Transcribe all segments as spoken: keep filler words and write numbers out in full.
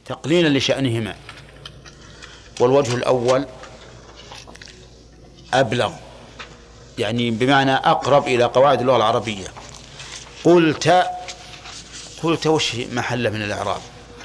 تقليلا لشأنهما. والوجه الأول أبلغ، يعني بمعنى أقرب إلى قواعد اللغة العربية. قلت قلت وش محله من الإعراب؟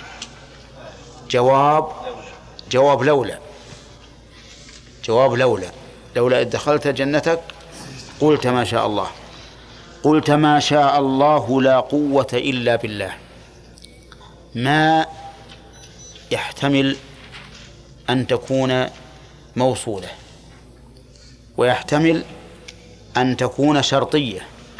جواب جواب لولا جواب لولا لولا إذ دخلت جنتك قلت ما شاء الله. قلت ما شاء الله لا قوة إلا بالله. ما يحتمل أن تكون موصولة، ويحتمل أن تكون شرطية،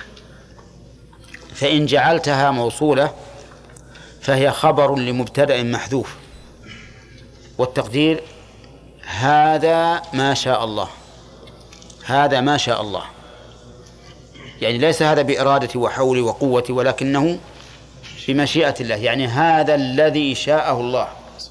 فإن جعلتها موصولة فهي خبر لمبتدأ محذوف، والتقدير هذا ما شاء الله، هذا ما شاء الله، يعني ليس هذا بإرادتي وحولي وقوتي، ولكنه بمشيئة الله، يعني هذا الذي شاءه الله.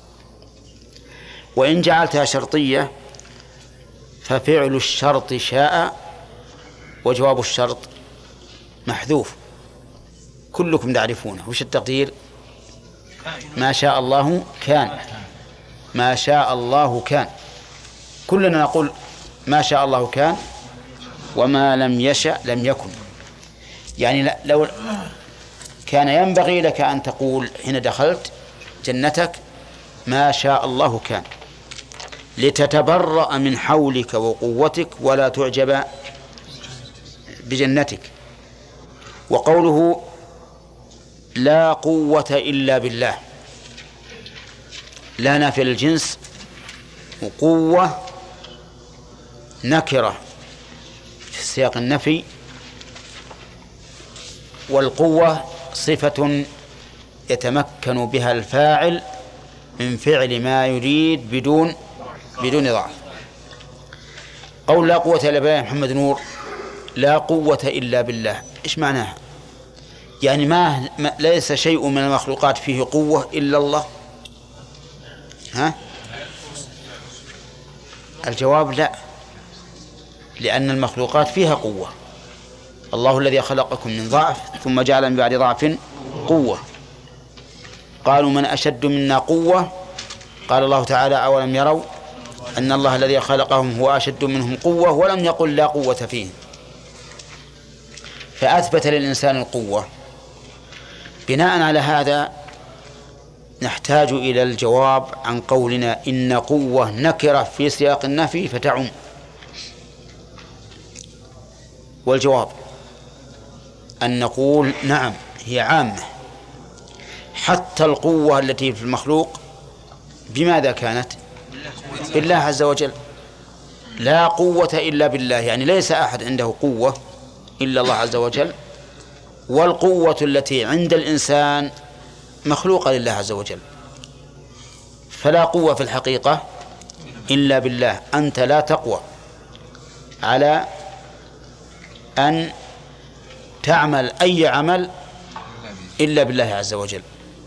وإن جعلتها شرطية ففعل الشرط شاء وجواب الشرط محذوف، كلكم تعرفونه. وش التقدير؟ ما شاء الله كان، ما شاء الله كان، كلنا نقول ما شاء الله كان، وما لم يشأ لم يكن. يعني لو كان ينبغي لك أن تقول حين دخلت جنتك ما شاء الله كان، لتتبرأ من حولك وقوتك ولا تعجب بجنتك. وقوله لا قوة إلا بالله، لا نافية للجنس، وقوة نكرة في سياق النفي، والقوة صفة يتمكن بها الفاعل من فعل ما يريد بدون بدون ضعف. قول لا قوة إلا بالله محمد نور، لا قوة إلا بالله، إيش معناها؟ يعني ما ليس شيء من المخلوقات فيه قوة إلا الله؟ ها؟ الجواب لا، لأن المخلوقات فيها قوة. الله الذي خلقكم من ضعف ثم جعل من بعد ضعف قوة. قالوا من أشد منا قوة، قال الله تعالى أولم يروا أن الله الذي خلقهم هو أشد منهم قوة، ولم يقل لا قوة فيه، فأثبت للإنسان القوة. بناء على هذا نحتاج إلى الجواب عن قولنا إن قوة نكرة في سياق النفي فتعم. والجواب أن نقول نعم هي عامة، حتى القوة التي في المخلوق بماذا كانت؟ بالله عز وجل. لا قوة إلا بالله، يعني ليس أحد عنده قوة إلا الله عز وجل، والقوة التي عند الإنسان مخلوقة لله عز وجل، فلا قوة في الحقيقة إلا بالله. أنت لا تقوى على أن تعمل أي عمل إلا بالله عز وجل،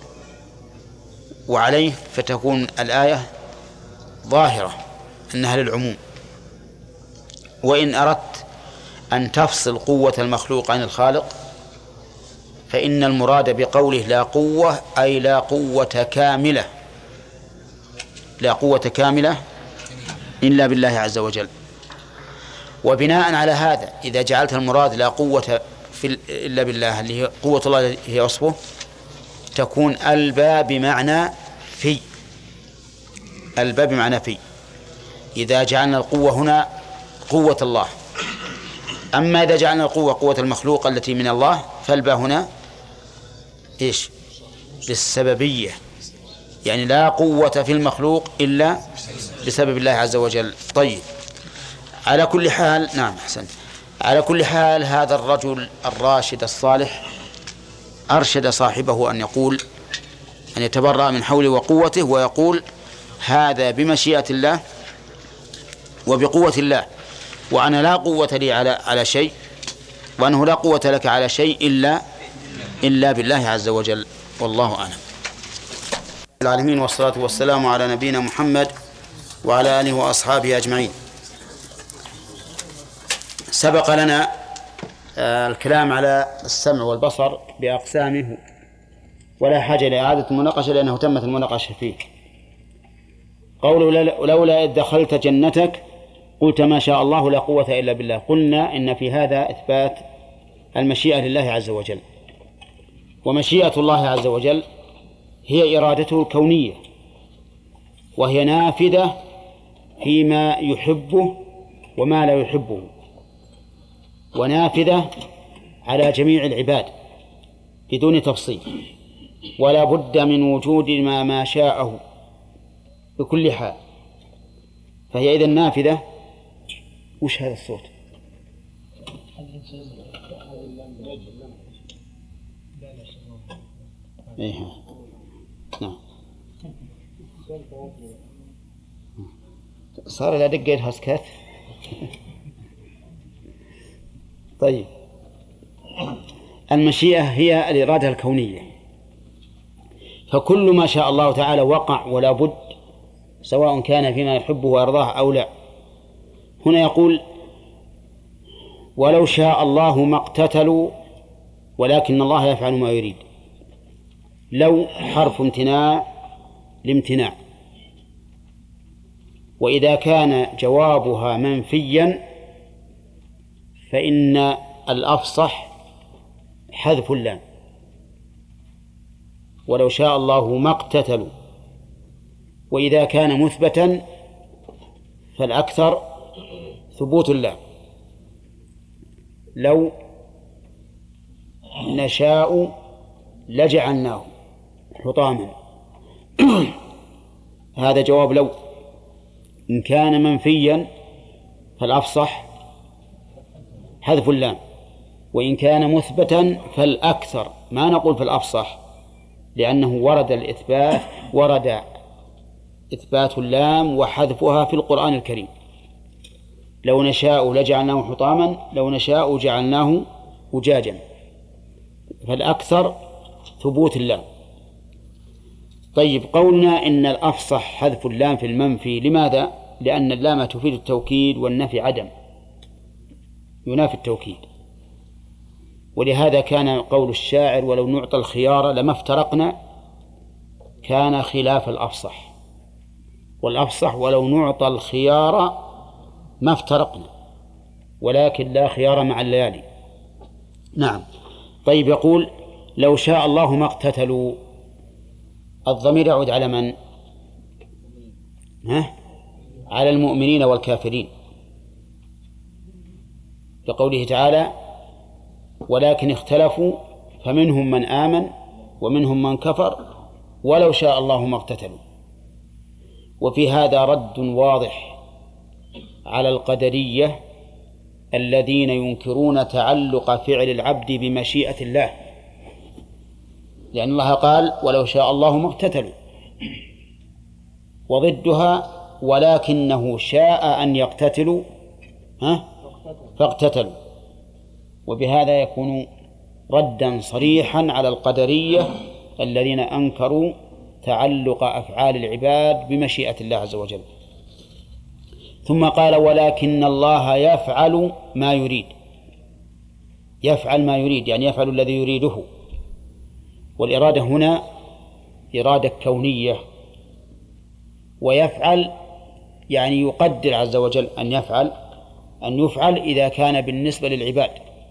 وعليه فتكون الآية ظاهرة أنها للعموم. وإن أردت أن تفصل قوة المخلوق عن الخالق فإن المراد بقوله لا قوة أي لا قوة كاملة، لا قوة كاملة إلا بالله عز وجل. وبناء على هذا إذا جعلت المراد لا قوة في إلا بالله اللي هي قوة الله هي وصفه، تكون الباب بمعنى في، الباب بمعنى في، إذا جعلنا القوة هنا قوة الله. أما إذا جعلنا القوة قوة المخلوق التي من الله فالباء هنا إيش؟ للسببية، يعني لا قوة في المخلوق إلا بسبب الله عز وجل. طيب، على كل حال، نعم أحسنت، على كل حال هذا الرجل الراشد الصالح أرشد صاحبه أن يقول أن يتبرأ من حوله وقوته ويقول هذا بمشيئة الله وبقوة الله، وأنا لا قوة لي على على شيء، وأنه لا قوة لك على شيء إلا إلا بالله عز وجل. والله أعلم. العالمين، والصلاة والسلام على نبينا محمد وعلى آله وأصحابه أجمعين. سبق لنا الكلام على السمع والبصر بأقسامه ولا حاجة لإعادة المناقشة لأنه تمت المناقشة فيه. قوله لولا إذ دخلت جنتك قلت ما شاء الله لا قوة إلا بالله. قلنا إن في هذا إثبات المشيئة لله عز وجل، ومشيئة الله عز وجل هي إرادته الكونية، وهي نافذة فيما يحبه وما لا يحبه، ونافذة على جميع العباد بدون تفصيل، ولا بد من وجود ما ما شاءه بكل حال. فهي إذن نافذة. وش هذا الصوت؟ إيه. نعم. صار لا دقة هسكت. طيب، المشيئة هي الإرادة الكونية، فكل ما شاء الله تعالى وقع ولا بد، سواء كان فيما يحبه ويرضاه أو لا. هنا يقول ولو شاء الله ما اقتتلوا ولكن الله يفعل ما يريد. لو حرف امتناع لامتناع، وإذا كان جوابها منفيا فإن الأفصح حذف اللام. ولو شاء الله ما اقتتلوا. وإذا كان مثبتا فالأكثر ثبوت اللام. لو نشاء لجعلناه حطاما. هذا جواب لو. إن كان منفيا فالأفصح حذف اللام، وإن كان مثبتا فالأكثر، ما نقول فالأفصح لأنه ورد الإثبات، ورد إثبات اللام وحذفها في القرآن الكريم. لو نشاء لجعلناه حطاما، لو نشاء جعلناه أجاجا، فالأكثر ثبوت اللام. طيب، قولنا إن الأفصح حذف اللام في المنفي، لماذا؟ لأن اللام تفيد التوكيد والنفي عدم، ينافي التوكيد. ولهذا كان قول الشاعر ولو نعطى الخيار لما افترقنا كان خلاف الأفصح. والأفصح ولو نعطى الخيار ما افترقنا، ولكن لا خيار مع الليالي. نعم. طيب، يقول لو شاء الله ما اقتتلوا. الضمير يعود على من؟ ها؟ على المؤمنين والكافرين، لقوله تعالى ولكن اختلفوا فمنهم من آمن ومنهم من كفر ولو شاء الله ما اقتتلوا. وفي هذا رد واضح على القدرية الذين ينكرون تعلق فعل العبد بمشيئة الله، لأن الله قال ولو شاء الله ما اقتتلوا، وضدها ولكنه شاء أن يقتتلوا ها فاقتتلوا. وبهذا يكون ردا صريحا على القدرية الذين أنكروا تعلق أفعال العباد بمشيئة الله عز وجل. ثم قال ولكن الله يفعل ما يريد. يفعل ما يريد يعني يفعل الذي يريده. والإرادة هنا إرادة كونية، ويفعل يعني يقدر عز وجل أن يفعل أن يفعل إذا كان بالنسبة للعباد،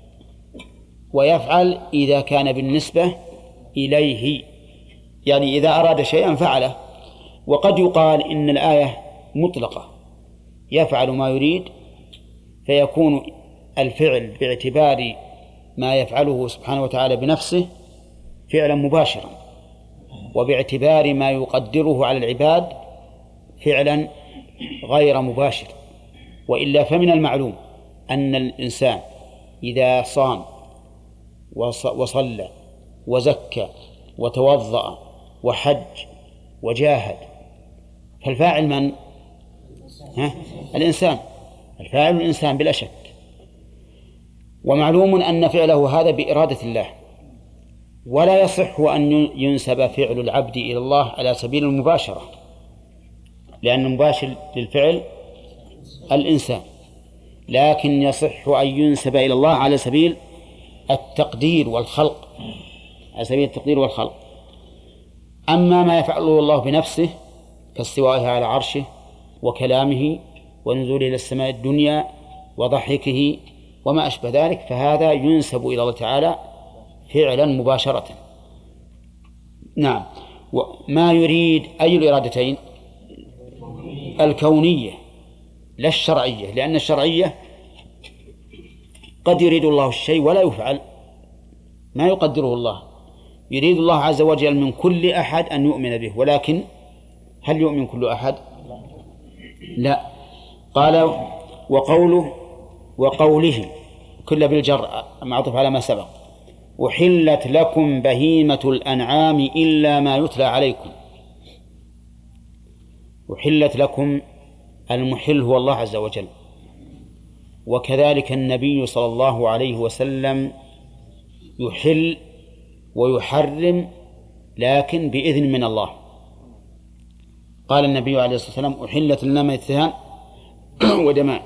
ويفعل إذا كان بالنسبة إليه، يعني إذا أراد شيئا فعله. وقد يقال إن الآية مطلقة يفعل ما يريد، فيكون الفعل باعتبار ما يفعله سبحانه وتعالى بنفسه فعلا مباشرا، وباعتبار ما يقدره على العباد فعلا غير مباشر. وإلا فمن المعلوم أن الإنسان إذا صام وصلى وزكى وتوضأ وحج وجاهد فالفاعل من؟ ها؟ الإنسان، الفاعل الإنسان بلا شك. ومعلوم أن فعله هذا بإرادة الله، ولا يصح أن ينسب فعل العبد إلى الله على سبيل المباشرة، لأن المباشر للفعل الإنسان، لكن يصح أن ينسب إلى الله على سبيل التقدير والخلق، على سبيل التقدير والخلق. أما ما يفعله الله بنفسه كاستوائه على عرشه وكلامه ونزوله إلى السماء الدنيا وضحكه وما أشبه ذلك فهذا ينسب إلى الله تعالى فعلا مباشرة. نعم. وما يريد أي الإرادتين؟ الكونية لا الشرعية، لأن الشرعية قد يريد الله الشيء ولا يفعل، ما يقدره الله. يريد الله عز وجل من كل أحد أن يؤمن به، ولكن هل يؤمن كل أحد؟ لا. قال وقوله وقوله كل بالجر معطوف على ما سبق. أحلت لكم بهيمة الأنعام إلا ما يتلى عليكم. أحلت لكم، المحل هو الله عز وجل، وكذلك النبي صلى الله عليه وسلم يحل ويحرم لكن بإذن من الله. قال النبي عليه الصلاة والسلام أحلت لنا ميتتان ودمان.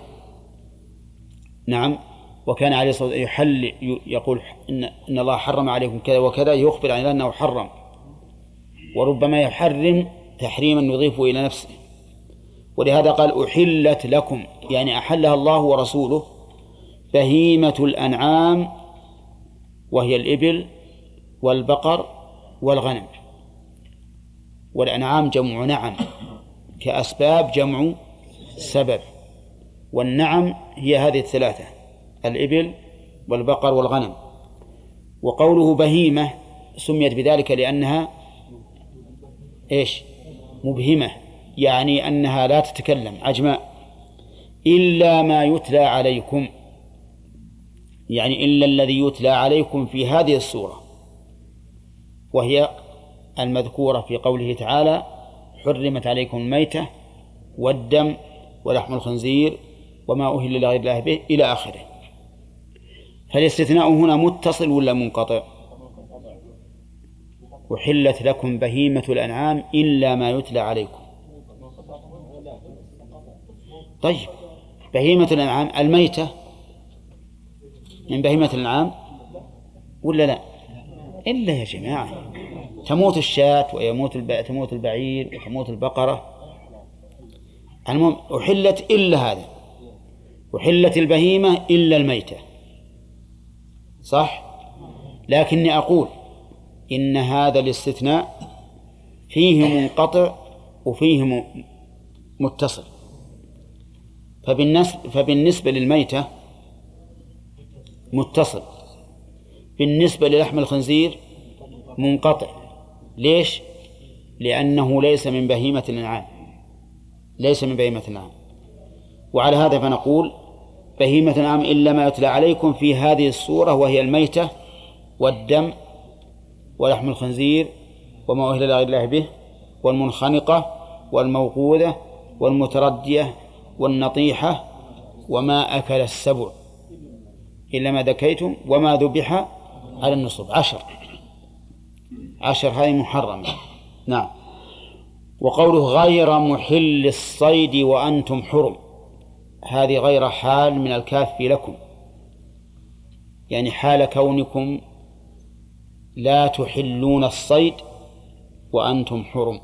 نعم. وكان عليه الصلاة والسلام يحل يقول إن, إن الله حرم عليكم كذا وكذا، يخبر عن أنه حرم، وربما يحرم تحريما يضيف إلى نفسه. ولهذا قال أحلت لكم، يعني أحلها الله ورسوله بهيمة الأنعام، وهي الإبل والبقر والغنم. والأنعام جمع نعم، كأسباب جمع سبب، والنعم هي هذه الثلاثة: الإبل والبقر والغنم. وقوله بهيمة سميت بذلك لأنها إيش؟ مبهمة، يعني أنها لا تتكلم، عجماء. إلا ما يتلى عليكم، يعني إلا الذي يتلى عليكم في هذه السورة، وهي المذكورة في قوله تعالى حرمت عليكم الميتة والدم ولحم الخنزير وما أهل لغير الله به إلى آخره. فالاستثناء هنا متصل ولا منقطع؟ أحلت لكم بهيمة الأنعام إلا ما يتلى عليكم. طيب، بهيمة الأنعام الميتة من بهيمة الأنعام ولا لا؟ إلا يا جماعة، تموت الشاة ويموت الب... تموت البعير وتموت البقرة. المهم أحلت إلا هذا، أحلت البهيمة إلا الميتة، صح؟ لكني أقول إن هذا الاستثناء فيه منقطع وفيه متصل. فبالنسبة, فبالنسبة للميتة متصل، بالنسبة للحم الخنزير منقطع. ليش؟ لأنه ليس من بهيمة الأنعام، ليس من بهيمة الأنعام. وعلى هذا فنقول بهيمة الأنعام إلا ما يتلى عليكم في هذه السورة، وهي الميتة والدم ولحم الخنزير وما أهل لغير الله به والمنخنقة والموقوذة والمتردية والنطيحة وما أكل السبع إلا ما ذكيتم وما ذبح على النصب. عشر عشر هذه محرمة. نعم. وقوله غير محل الصيد وأنتم حرم، هذه غير حال من الكاف لكم، يعني حال كونكم لا تحلون الصيد وأنتم حرم.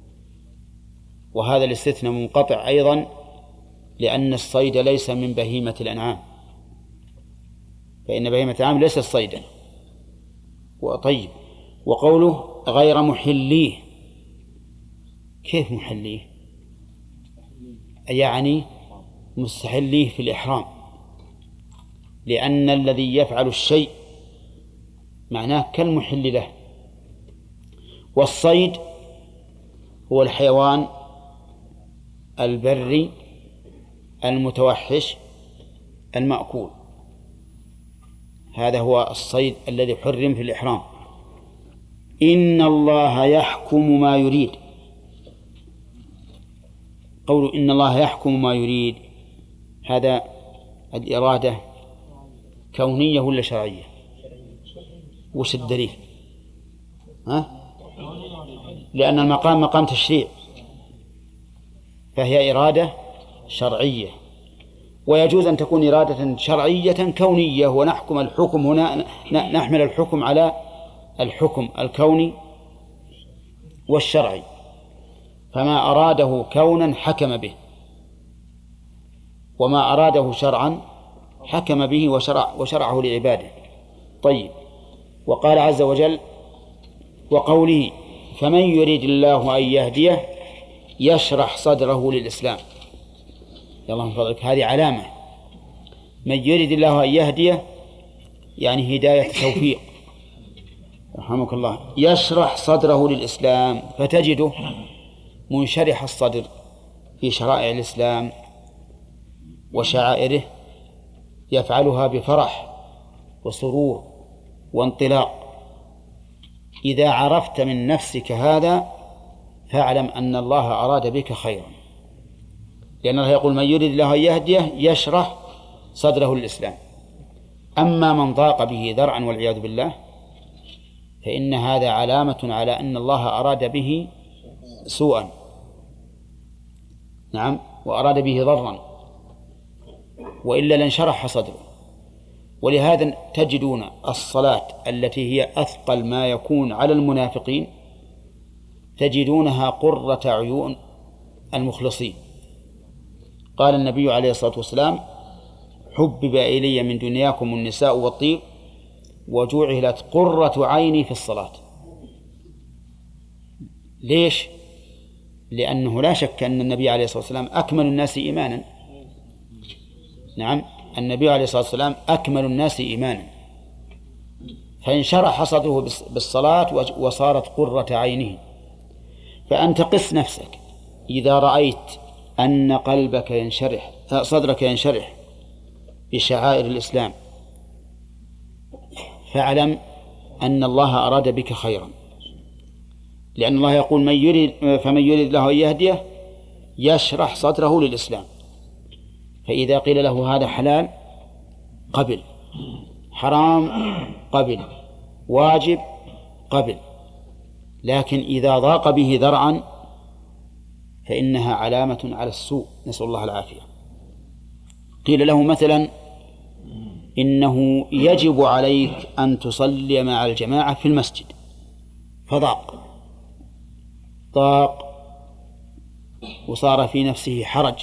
وهذا الاستثناء منقطع أيضا، لأن الصيد ليس من بهيمة الأنعام، فإن بهيمة الأنعام ليست صيدا. وطيب، وقوله غير محليه، كيف محليه؟ يعني مستحليه في الإحرام، لأن الذي يفعل الشيء معناه كالمحل له. والصيد هو الحيوان البري المتوحش المأكول، هذا هو الصيد الذي حرم في الإحرام. إن الله يحكم ما يريد، قول إن الله يحكم ما يريد، هذا الإرادة كونية ولا شرعية؟ وش الدليل؟ ها؟ لأن المقام مقام تشريع، فهي إرادة شرعية، ويجوز أن تكون إرادة شرعية كونية، ونحكم الحكم هنا نحمل الحكم على الحكم الكوني والشرعي، فما أراده كونا حكم به، وما أراده شرعا حكم به وشرع وشرعه لعباده. طيب، وقال عز وجل: وقوله: فمن يريد الله أن يهديه يشرح صدره للإسلام. يلا من فضلك، هذه علامة. من يريد الله أن يهديه يعني هداية توفيق، رحمك الله، يشرح صدره للإسلام، فتجده منشرح الصدر في شرائع الإسلام وشعائره، يفعلها بفرح وسرور وانطلاق. إذا عرفت من نفسك هذا فاعلم أن الله أراد بك خيرا، لأن الله يقول: من يريد الله أن يهديه يشرح صدره للإسلام. أما من ضاق به ذرعا والعياذ بالله فإن هذا علامة على أن الله أراد به سوءا، نعم، وأراد به ضرا، وإلا لانشرح صدره. ولهذا تجدون الصلاة التي هي أثقل ما يكون على المنافقين تجدونها قرة عيون المخلصين. قال النبي عليه الصلاة والسلام: حبب إلي من دنياكم النساء والطيب وجعلت قرة عيني في الصلاة. ليش؟ لأنه لا شك أن النبي عليه الصلاة والسلام أكمل الناس إيمانا. نعم، النبي عليه الصلاة والسلام أكمل الناس إيمانا، فانشرح صدره بالصلاة وصارت قرة عينه. فأنت قس نفسك، إذا رأيت أن قلبك ينشرح، صدرك ينشرح بشعائر الإسلام، فاعلم أن الله أراد بك خيرا، لأن الله يقول: من يريد فمن يريد الله أن يهديه يشرح صدره للإسلام. فإذا قيل له هذا حلال قبل، حرام قبل، واجب قبل، لكن إذا ضاق به ذرعا فإنها علامة على السوء، نسأل الله العافية. قيل له مثلا: إنه يجب عليك أن تصلي مع الجماعة في المسجد، فضاق ضاق وصار في نفسه حرج،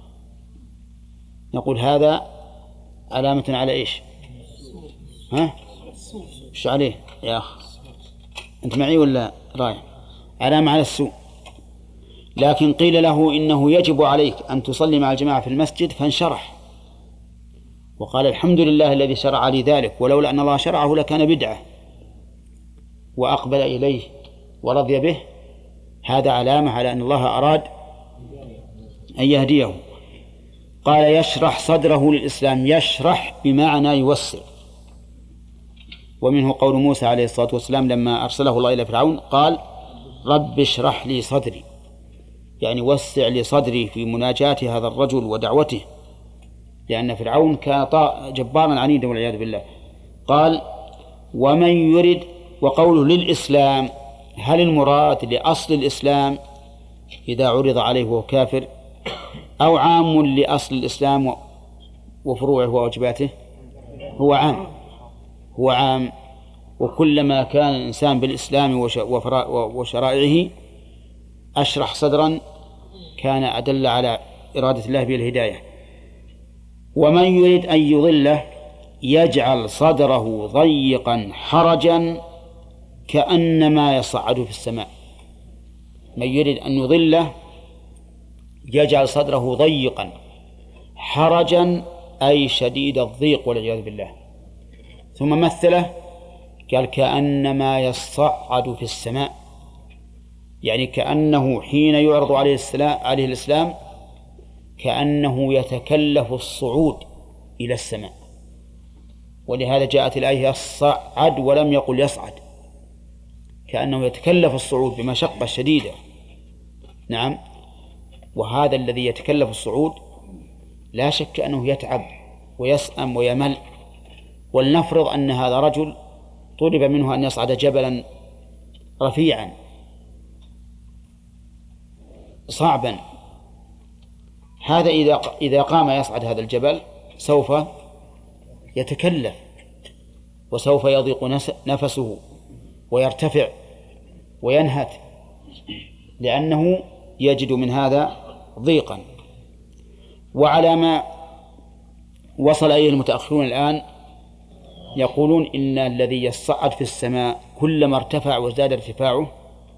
نقول هذا علامة على إيش؟ ها؟ إيش عليه يا أخ؟ أنت معي ولا رايح؟ علامة على السوء. لكن قيل له: إنه يجب عليك أن تصلي مع الجماعة في المسجد، فانشرح وقال: الحمد لله الذي شرع لي ذلك، ولولا أن الله شرعه لكان بدعة، وأقبل إليه ورضي به. هذا علامة على أن الله أراد أن يهديه. قال: يشرح صدره للإسلام، يشرح بمعنى يوسع. ومنه قول موسى عليه الصلاة والسلام لما أرسله الله إلى فرعون قال: رب اشرح لي صدري، يعني وسع لي صدري في مناجاة هذا الرجل ودعوته، لأن فرعون كان جبارا عنيدا والعياذ بالله. قال: ومن يرد، وقوله للإسلام، هل المراد لأصل الإسلام إذا عرض عليه وهو كافر، أو عام لأصل الإسلام وفروعه وواجباته؟ هو عام، هو عام. وكلما كان الإنسان بالإسلام وشرائعه أشرح صدرا كان أدل على إرادة الله بالهداية. ومن يريد أن يضله يجعل صدره ضيقا حرجا كأنما يصعد في السماء. من يريد أن يضله يجعل صدره ضيقا حرجا أي شديد الضيق والعياذ بالله. ثم مثله قال: كأنما يصعد في السماء، يعني كأنه حين يعرض عليه السلام عليه الإسلام كأنه يتكلف الصعود إلى السماء. ولهذا جاءت الآية يصعد ولم يقل يصعد، كأنه يتكلف الصعود بمشقة شديدة. نعم، وهذا الذي يتكلف الصعود لا شك أنه يتعب ويسأم ويمل. ولنفرض أن هذا رجل طلب منه أن يصعد جبلا رفيعا صعبا، هذا إذا إذا قام يصعد هذا الجبل سوف يتكلف وسوف يضيق نفسه ويرتفع وينهت لأنه يجد من هذا ضيقا. وعلى ما وصل إليه المتأخرون الآن يقولون إن الذي يصعد في السماء كلما ارتفع وزاد ارتفاعه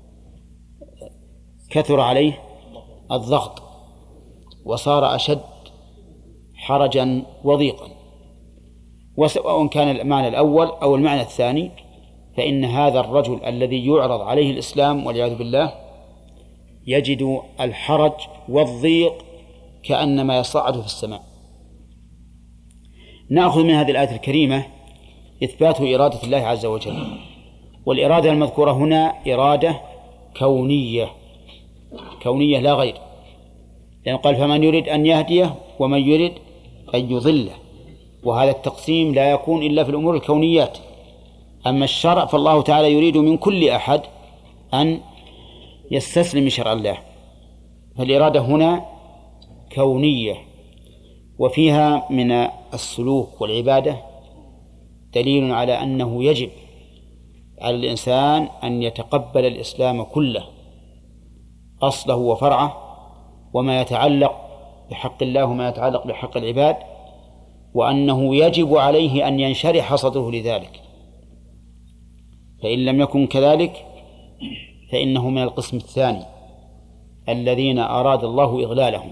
كثر عليه الضغط وصار أشد حرجا وضيقا. وسواء كان المعنى الأول أو المعنى الثاني فإن هذا الرجل الذي يعرض عليه الإسلام والعياذ بالله يجد الحرج والضيق كأنما يصعد في السماء. نأخذ من هذه الآية الكريمة إثبات إرادة الله عز وجل، والإرادة المذكورة هنا إرادة كونية كونية لا غير، لأنه قال فمن يريد أن يهديه ومن يريد أن يضله، وهذا التقسيم لا يكون إلا في الأمور الكونيات. أما الشرع فالله تعالى يريد من كل أحد أن يستسلم شرع الله، فالإرادة هنا كونية. وفيها من السلوك والعبادة دليل على أنه يجب على الإنسان أن يتقبل الإسلام كله أصله وفرعه، وما يتعلق بحق الله وما يتعلق بحق العباد، وأنه يجب عليه أن ينشرح صدره لذلك. فإن لم يكن كذلك فإنه من القسم الثاني الذين أراد الله إضلالهم.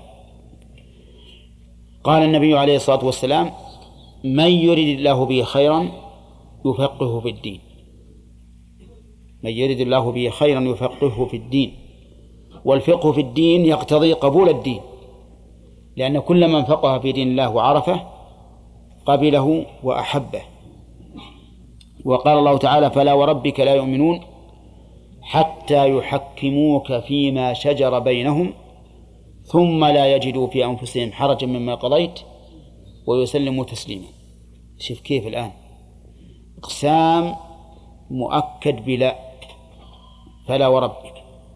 قال النبي عليه الصلاة والسلام من يريد الله به خيرا يفقهه في الدين، من يريد الله به خيرا يفقهه في الدين. والفقه في الدين يقتضي قبول الدين، لأن كل من فقه في دين الله وعرفه قبله وأحبه. وقال الله تعالى فلا وربك لا يؤمنون حتى يحكموك فيما شجر بينهم ثم لا يجدوا في أنفسهم حرجا مما قضيت ويسلموا تسليما. شوف كيف الآن إقسام مؤكد بلا، فلا وربك،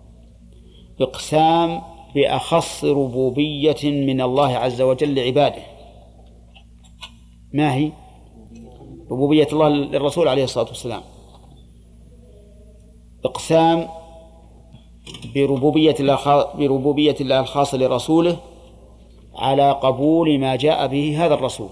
إقسام بأخص ربوبية من الله عز وجل لعباده. ما هي؟ ربوبية الله للرسول عليه الصلاة والسلام. إقسام بربوبية الله بربوبية الله الخاصة لرسوله على قبول ما جاء به هذا الرسول.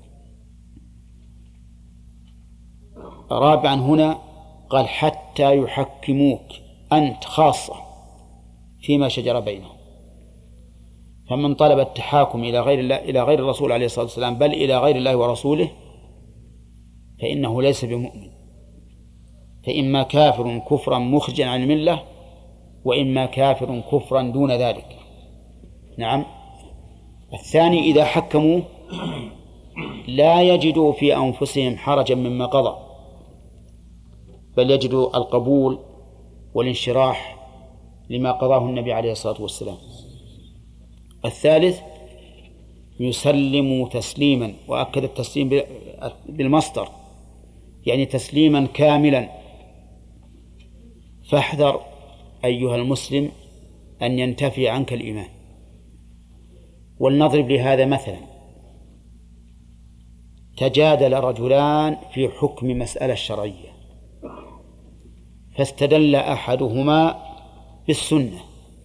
رابعا هنا قال حتى يحكموك أنت خاصة فيما شجر بينهم، فمن طلب التحاكم إلى غير الله إلى غير الرسول عليه الصلاة والسلام بل إلى غير الله ورسوله فإنه ليس بمؤمن، فإما كافر كفرا مخرجا عن الملة وإما كافر كفرا دون ذلك. نعم. الثاني إذا حكموا لا يجدوا في أنفسهم حرجا مما قضى بل يجدوا القبول والانشراح لما قضاه النبي عليه الصلاة والسلام. الثالث يسلموا تسليما، وأكد التسليم بالمصدر يعني تسليما كاملا. فاحذر أيها المسلم أن ينتفي عنك الإيمان. ولنضرب لهذا مثلا، تجادل رجلان في حكم مسألة شرعية فاستدل أحدهما بالسنة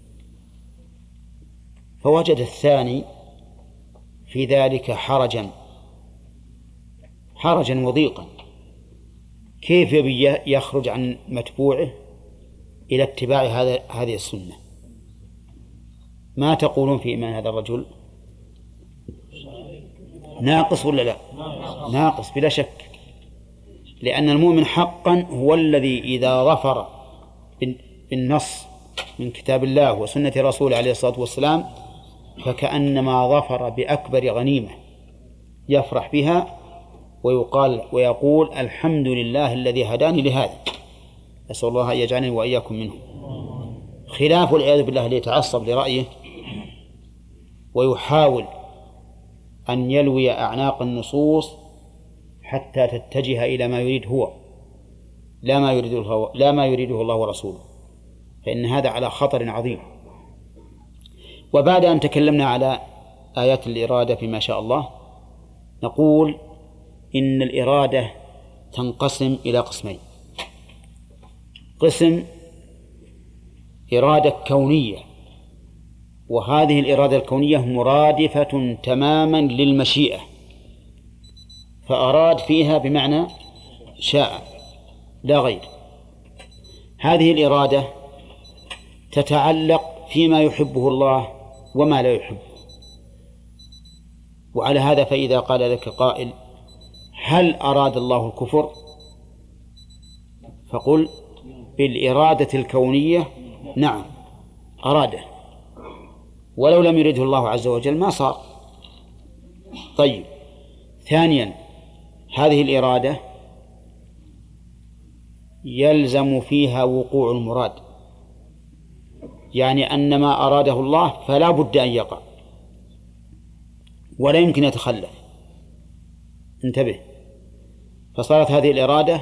فوجد الثاني في ذلك حرجا حرجا وضيقا، كيف يبي يخرج عن متبوعه إلى اتباع هذا هذه السنة؟ ما تقولون في إيمان هذا الرجل؟ ناقص ولا لا؟ ناقص بلا شك، لأن المؤمن حقا هو الذي إذا ظفر بالنص من كتاب الله وسنة رسوله عليه الصلاة والسلام فكأنما ظفر بأكبر غنيمة يفرح بها ويقال ويقول الحمد لله الذي هداني لهذا، أسأل الله أن يجعلني وإياكم منه. خلاف والعياذ بالله اللي يتعصب لرأيه ويحاول أن يلوي أعناق النصوص حتى تتجه إلى ما يريد هو لا ما يريده لا ما يريده الله ورسوله، فإن هذا على خطر عظيم. وبعد أن تكلمنا على آيات الإرادة فيما شاء الله نقول إن الإرادة تنقسم إلى قسمين: قسم إرادة كونية، وهذه الإرادة الكونية مرادفة تماما للمشيئة، فأراد فيها بمعنى شاء لا غير. هذه الإرادة تتعلق فيما يحبه الله وما لا يحبه. وعلى هذا فإذا قال لك قائل: هل أراد الله الكفر؟ فقل: بالإرادة الكونية نعم أراده، ولو لم يرده الله عز وجل ما صار. طيب، ثانيا، هذه الإرادة يلزم فيها وقوع المراد، يعني أن ما أراده الله فلا بد أن يقع ولا يمكن يتخلف. انتبه، فصارت هذه الإرادة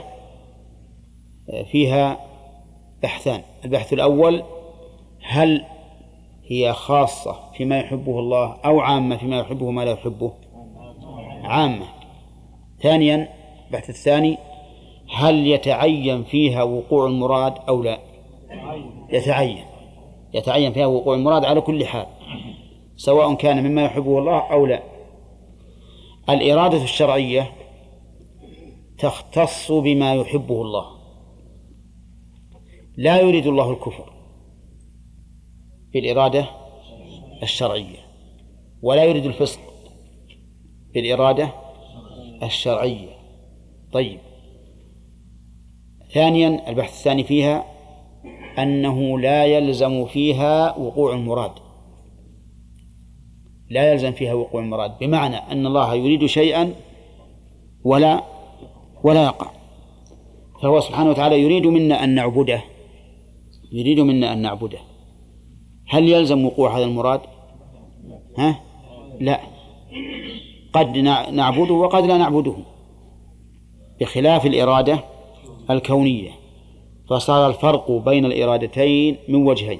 فيها بحثان: البحث الأول: هل هي خاصة فيما يحبه الله أو عامة فيما يحبه ما لا يحبه؟ عامة. ثانيا، البحث الثاني: هل يتعين فيها وقوع المراد أو لا؟ يتعين يتعين فيها وقوع المراد على كل حال، سواء كان مما يحبه الله أو لا. الإرادة الشرعية تختص بما يحبه الله، لا يريد الله الكفر بالإرادة الشرعية، ولا يريد الفسق بالإرادة الشرعية. طيب، ثانيا، البحث الثاني فيها أنه لا يلزم فيها وقوع المراد، لا يلزم فيها وقوع المراد، بمعنى أن الله يريد شيئا ولا ولا يقع. فهو سبحانه وتعالى يريد منا أن نعبده يريد منا أن نعبده هل يلزم وقوع هذا المراد؟ ها؟ لا، قد نعبده وقد لا نعبده، بخلاف الإرادة الكونية. فصار الفرق بين الإرادتين من وجهين: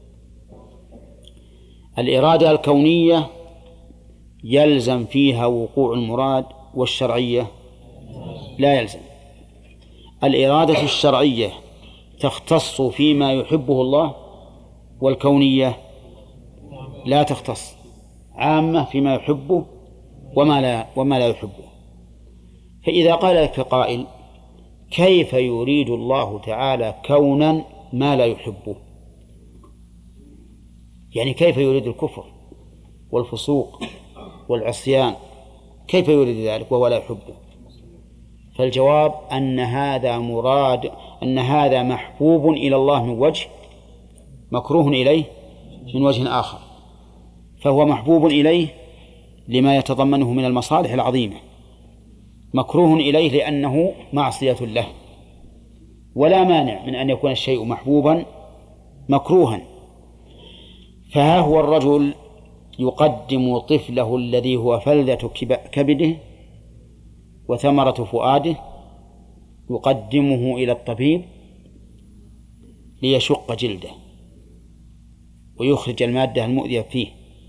الإرادة الكونية يلزم فيها وقوع المراد، والشرعية لا يلزم. الإرادة الشرعية تختص فيما يحبه الله، والكونية لا تختص، عامة فيما يحبه وما لا وما لا يحبه. فإذا قال لك قائل: كيف يريد الله تعالى كونا ما لا يحبه؟ يعني كيف يريد الكفر والفسوق والعصيان؟ كيف يريد ذلك وهو لا يحبه؟ فالجواب أن هذا مراد أن هذا محبوب إلى الله من وجه، مكروه إليه من وجه آخر. فهو محبوب إليه لما يتضمنه من المصالح العظيمة، مكروه إليه لأنه معصية له. ولا مانع من أن يكون الشيء محبوبا مكروها. فها هو الرجل يقدم طفله الذي هو فلذة كبده وثمرة فؤاده، يقدمه إلى الطبيب ليشق جلده ويخرج المادة المؤذية فيه،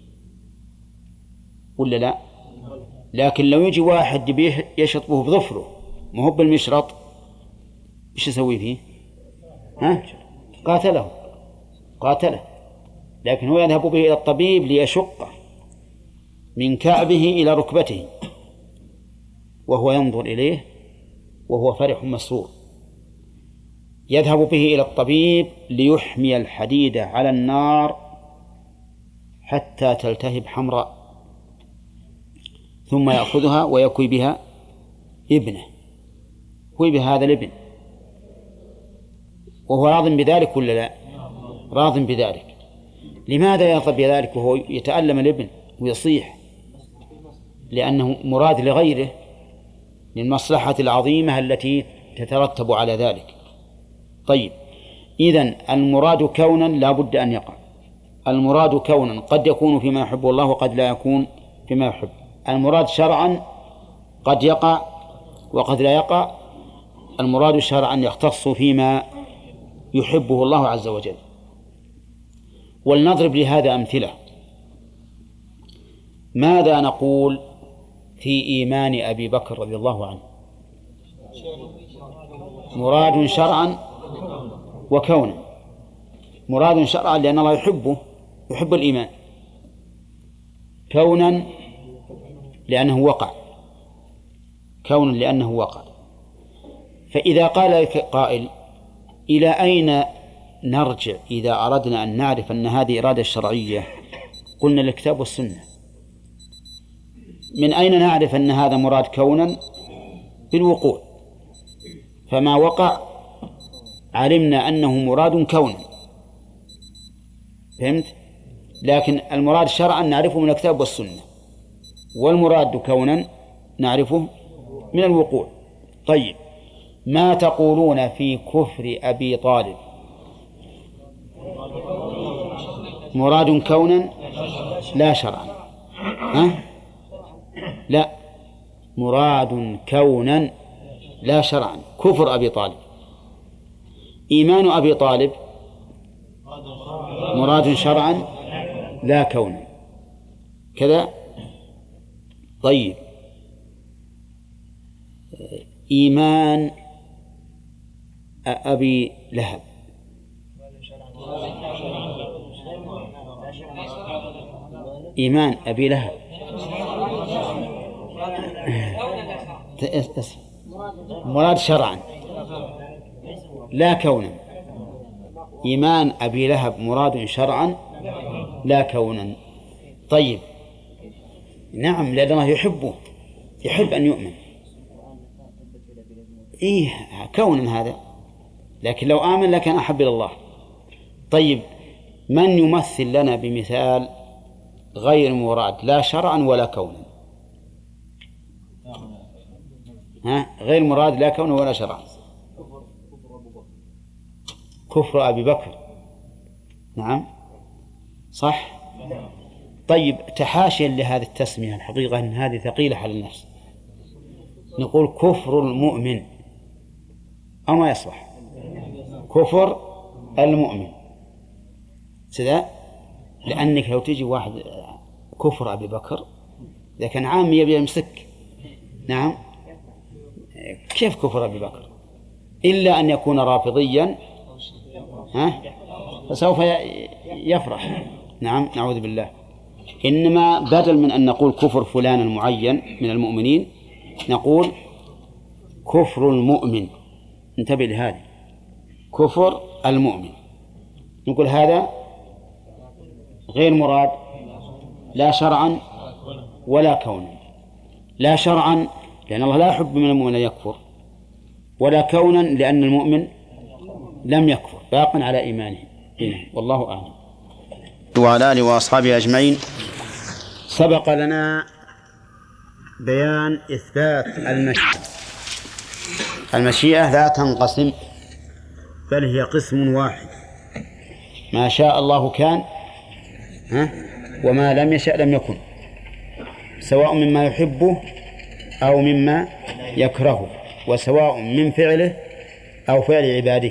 ولا لا؟ لكن لو يجي واحد يشطبه بظفره ما هو بالمشرط، إيش يسوي فيه؟ ها؟ قاتله قاتله لكن هو يذهب به إلى الطبيب ليشقه من كعبه إلى ركبته، وهو ينظر إليه وهو فرح مسرور. يذهب به إلى الطبيب ليحمي الحديد على النار حتى تلتهب حمراء، ثم يأخذها ويكوي بها ابنه، كوي بهذا الابن، وهو راض بذلك ولا لا؟ راض بذلك. لماذا يرضى بذلك وهو يتألم الابن ويصيح؟ لأنه مراد لغيره، للمصلحة العظيمة التي تترتب على ذلك. طيب، إذن المراد كونا لا بد أن يقع. المراد كونا قد يكون فيما يحبه الله وقد لا يكون فيما يحب. المراد شرعا قد يقع وقد لا يقع. المراد شرعا يختص فيما يحبه الله عز وجل. ولنضرب لهذا أمثلة. ماذا نقول في إيمان أبي بكر رضي الله عنه؟ مراد شرعا وكونا. مراد شرعا لأن الله يحبه، يحب الإيمان. كونا لأنه وقع، كونا لأنه وقع. فإذا قال لك قائل إلى أين نرجع إذا أردنا أن نعرف أن هذه إرادة شرعية؟ قلنا الكتاب والسنة. من أين نعرف أن هذا مراد كونا؟ بالوقوع، فما وقع علمنا أنه مراد كونا، فهمت؟ لكن المراد شرعا نعرفه من الكتاب والسنة، والمراد كونا نعرفه من الوقوع. طيب، ما تقولون في كفر أبي طالب؟ مراد كونا لا شرعا؟ ها؟ لا، مراد كونا لا شرعا، كفر أبي طالب. إيمان أبي طالب مراد شرعا لا كونا، كذا. طيب، إيمان أبي لهب إيمان أبي لهب مراد شرعا لا كونا. إيمان أبي لهب مراد شرعا لا كونا. طيب، نعم، لأن الله يحبه، يحب أن يؤمن، إيه كونا هذا، لكن لو آمن لكان أحب إلى الله. طيب، من يمثل لنا بمثال غير مراد لا شرعا ولا كونا؟ ها؟ غير مراد لا كونا ولا شرعا. كفر أبي بكر، نعم صح. طيب، تحاشيا لهذه التسمية، الحقيقة أن هذه ثقيلة على النفس، نقول كفر المؤمن، أو ما يصلح كفر المؤمن سذا، لأنك لو تجي واحد كفر أبي بكر إذا كان عام يبي يمسك، نعم، كيف كفر أبي بكر؟ إلا أن يكون رافضيا، ها، فسوف يفرح، نعم، نعوذ بالله. إنما بدل من أن نقول كفر فلان المعين من المؤمنين نقول كفر المؤمن. انتبه لهذا، كفر المؤمن، نقول هذا غير مراد لا شرعا ولا كونا. لا شرعا لأن الله لا يحب من المؤمن أن يكفر، ولا كونا لأن المؤمن لم يكفر، باق على إيمانه. والله أعلم. وعلى آله وأصحابه أجمعين. سبق لنا بيان إثبات المشيئة. المشيئة لا تنقسم، بل هي قسم واحد، ما شاء الله كان، ها؟ وما لم يشأ لم يكن، سواء مما يحبه أو مما يكرهه، وسواء من فعله أو فعل عباده.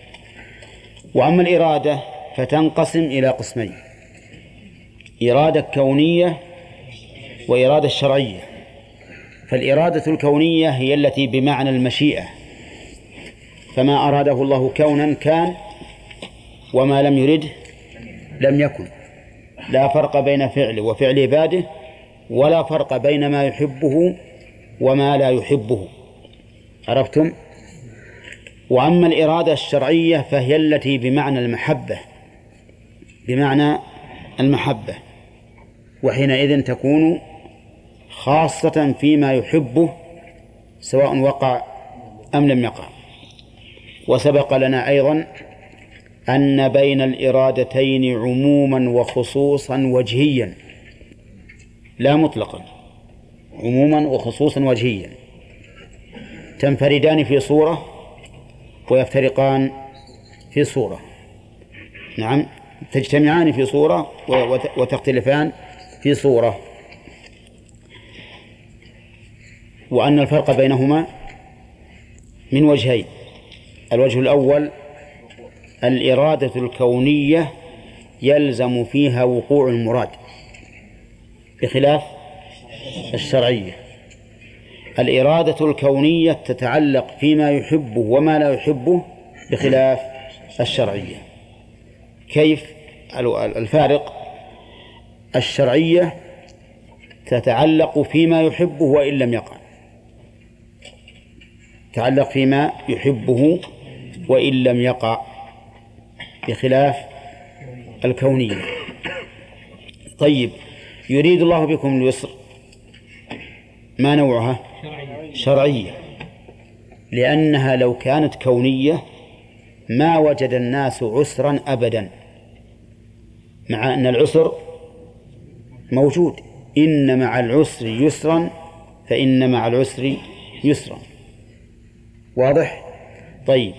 وأما الإرادة فتنقسم إلى قسمين: إرادة كونية وإرادة شرعية. فالإرادة الكونية هي التي بمعنى المشيئة، فما أراده الله كونا كان، وما لم يرده لم يكن. لا فرق بين فعله وفعل عباده، ولا فرق بين ما يحبه وما لا يحبه. عرفتم؟ وأما الإرادة الشرعية فهي التي بمعنى المحبة، بمعنى المحبة، وحينئذ تكون خاصة فيما يحبه سواء وقع أم لم يقع. وسبق لنا أيضا أن بين الإرادتين عموما وخصوصا وجهيا، لا مطلقا، عموما وخصوصا وجهيا، تنفردان في صورة ويفترقان في صورة، نعم، تجتمعان في صورة وتختلفان في صورة. وأن الفرق بينهما من وجهين: الوجه الأول الإرادة الكونية يلزم فيها وقوع المراد بخلاف الشرعية. الإرادة الكونية تتعلق فيما يحبه وما لا يحبه بخلاف الشرعية. كيف الفارق؟ الشرعية تتعلق فيما يحبه وإن لم يقع، تعلق فيما يحبه وإن لم يقع، بخلاف الكونية. طيب، يريد الله بكم اليسر، ما نوعها؟ شرعية، لأنها لو كانت كونية ما وجد الناس عسرا أبدا، مع أن العسر موجود، إن مع العسر يسرا فإن مع العسر يسرا. واضح؟ طيب،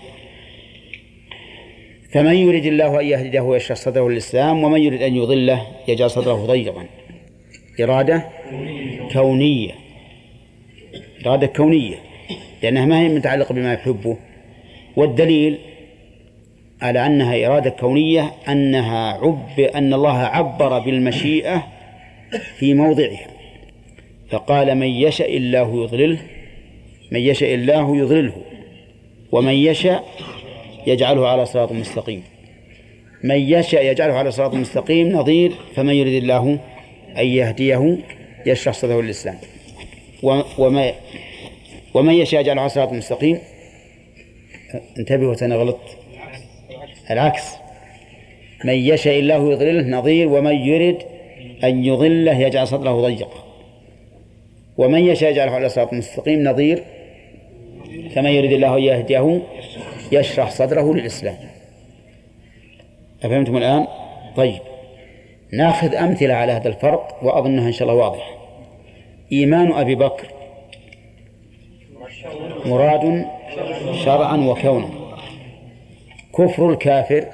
فمن يريد الله أن يهديه يشرح صدره للإسلام، ومن يريد أن يضله يجعل صدره ضيقا. إرادة كونية، إرادة كونية، لأنها ما هي متعلقة بما يحبه. والدليل على أنها إرادة كونية أنها عب أن الله عبر بالمشيئة في موضعها، فقال من يشاء الله يضلله، من يشاء الله يضلله، ومن يشاء يجعله على صراط مستقيم. من يشاء يجعله على صراط مستقيم نظير فمن يريد الله أن يهديه يشرح صدره للإسلام. وما ومن يشاء يجعله على صراط مستقيم، انتبهوا أنا غلط، العكس، من يشاء الله يضلله نظير ومن يريد أن يضله يجعل صدره ضيقا، ومن يشاء يجعله على صراط مستقيم نظير فمن يريد الله أن يهديه يشرح صدره للإسلام. أفهمتم الآن؟ طيب، نأخذ أمثلة على هذا الفرق وأظنها إن شاء الله واضح. إيمان أبي بكر مراد شرعا وكونا، كفر الكافر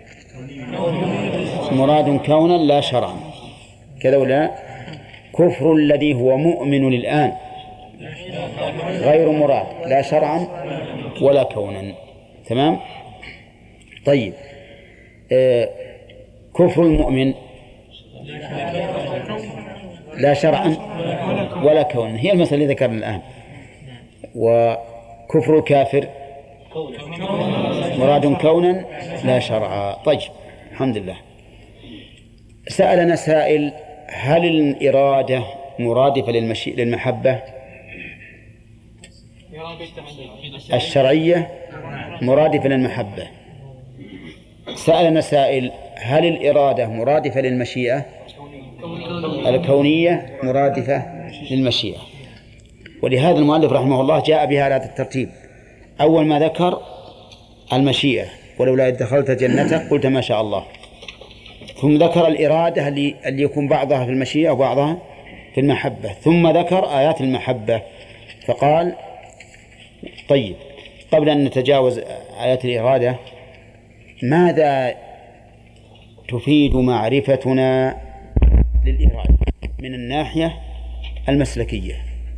مراد كونا لا شرعا، كذا ولا؟ كفر الذي هو مؤمن الآن غير مراد لا شرعا ولا كونا. تمام؟ طيب، آه كفر المؤمن لا شرعا ولا كونا، هي المسألة اللي ذكرنا الآن. وكفر الكافر مراد كونا لا شرعا. طيب، الحمد لله. سألنا سائل: هل الإرادة مرادفة للمحبة؟ الشرعية مرادفة للمحبة. سألنا سائل: هل الإرادة مرادفة للمشيئة؟ الكونية مرادفة للمشيئة. ولهذا المؤلف رحمه الله جاء بها على هذا الترتيب: أول ما ذكر المشيئة، ولولا إذ دخلت جنتك قلت ما شاء الله، ثم ذكر الإرادة اللي, اللي يكون بعضها في المشيئة وبعضها في المحبة، ثم ذكر آيات المحبة فقال: طيب، قبل أن نتجاوز آيات الإرادة، ماذا تفيد معرفتنا للإرادة من الناحية المسلكية؟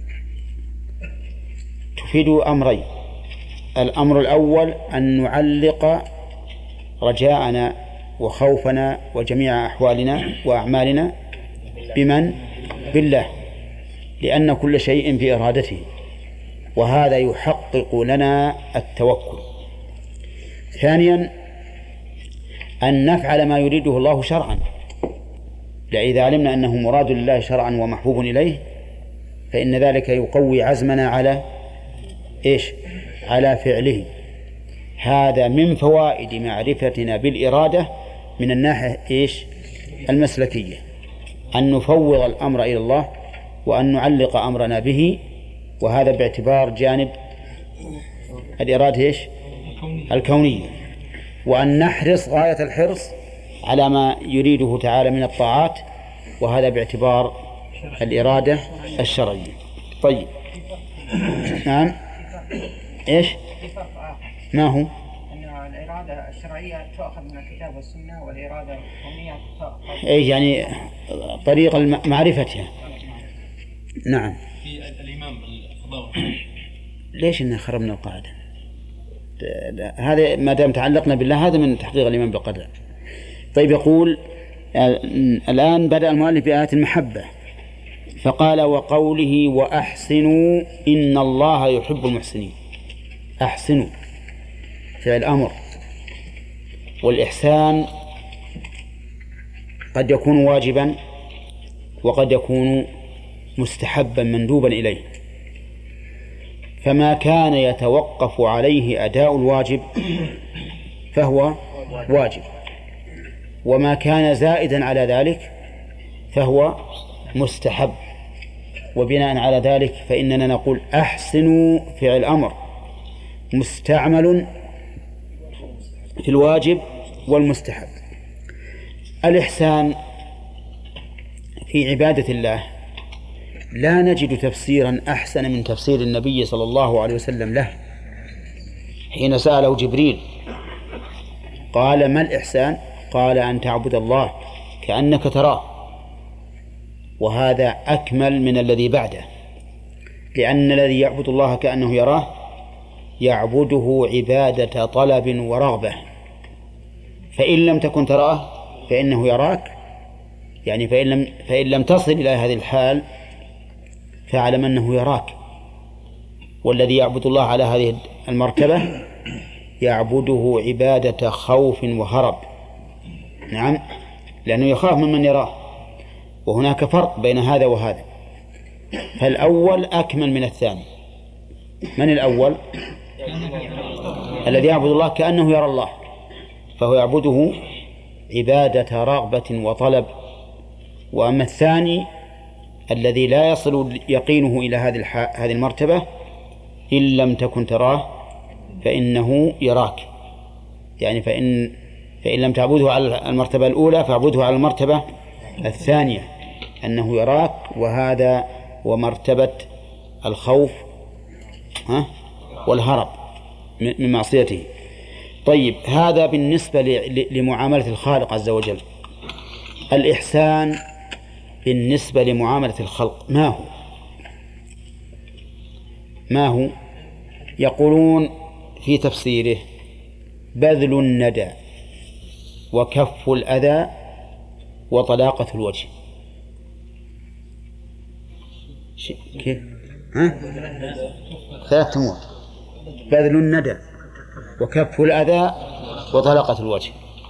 تفيد أمرين. الأمر الأول أن نعلق رجاءنا وخوفنا وجميع أحوالنا وأعمالنا بمن؟ بالله، لأن كل شيء في إرادته، وهذا يحقق لنا التوكل. ثانيا أن نفعل ما يريده الله شرعا، لإذا علمنا أنه مراد لله شرعا ومحبوب إليه فإن ذلك يقوي عزمنا على إيش؟ على فعله. هذا من فوائد معرفتنا بالإرادة من الناحية إيش؟ المسلكية، أن نفوض الأمر إلى الله وأن نعلق أمرنا به، وهذا باعتبار جانب الإرادة إيش؟ الكونية. وأن نحرص غاية الحرص على ما يريده تعالى من الطاعات، وهذا باعتبار الإرادة الشرعية. طيب، نعم، إيش؟ ما هو؟ أن الإرادة الشرعية تأخذ من الكتاب والسنة، والإرادة الكونية تأخذ إيه يعني طريق معرفتها. نعم. في الإمام بالقضاء. ليش إن خربنا القاعدة؟ هذا ما دام تعلقنا بالله هذا من تحقيق الإيمان بالقدر. طيب، يقول الآن بدأ المؤلف بآيات المحبة فقال: وقوله وأحسنوا إن الله يحب المحسنين. أحسنوا فعل أمر، والإحسان قد يكون واجبا وقد يكون مستحبا مندوبا إليه، فما كان يتوقف عليه أداء الواجب فهو واجب، وما كان زائدا على ذلك فهو مستحب. وبناء على ذلك فإننا نقول أحسنوا فعل أمر مستعمل في الواجب والمستحب. الإحسان في عبادة الله لا نجد تفسيرا أحسن من تفسير النبي صلى الله عليه وسلم له حين سأله جبريل قال: ما الإحسان؟ قال: أن تعبد الله كأنك تراه. وهذا أكمل من الذي بعده، لأن الذي يعبد الله كأنه يراه يعبده عبادة طلب ورغبة، فإن لم تكن تراه فإنه يراك، يعني فإن لم, فإن لم تصل إلى هذه الحال فاعلم أنه يراك. والذي يعبد الله على هذه المرتبة يعبده عبادة خوف وهرب، نعم، لأنه يخاف ممن يراه، وهناك فرق بين هذا وهذا. فالأول أكمل من الثاني. من الأول؟ الذي يعبد الله كأنه يرى الله، فهو يعبده عبادة رغبة وطلب. وأما الثاني الذي لا يصل يقينه إلى هذه هذه المرتبة إن لم تكن تراه فإنه يراك، يعني فإن فإن لم تعبده على المرتبة الأولى فاعبده على المرتبة الثانية أنه يراك، وهذا ومرتبة الخوف ها والهرب من معصيته. طيب، هذا بالنسبة لمعاملة الخالق عز وجل. الإحسان بالنسبة لمعاملة الخلق ما هو؟ ما هو؟ يقولون في تفسيره: بذل الندى وكف الأذى وطلاقة الوجه. كيف؟ ها؟ ثلاث أمور: بذل الندى وكف الأذى وطلاقة الوجه.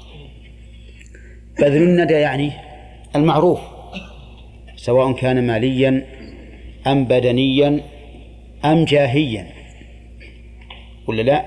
بذل الندى يعني المعروف، سواء كان ماليا أم بدنيا أم جاهيا، ولا لا؟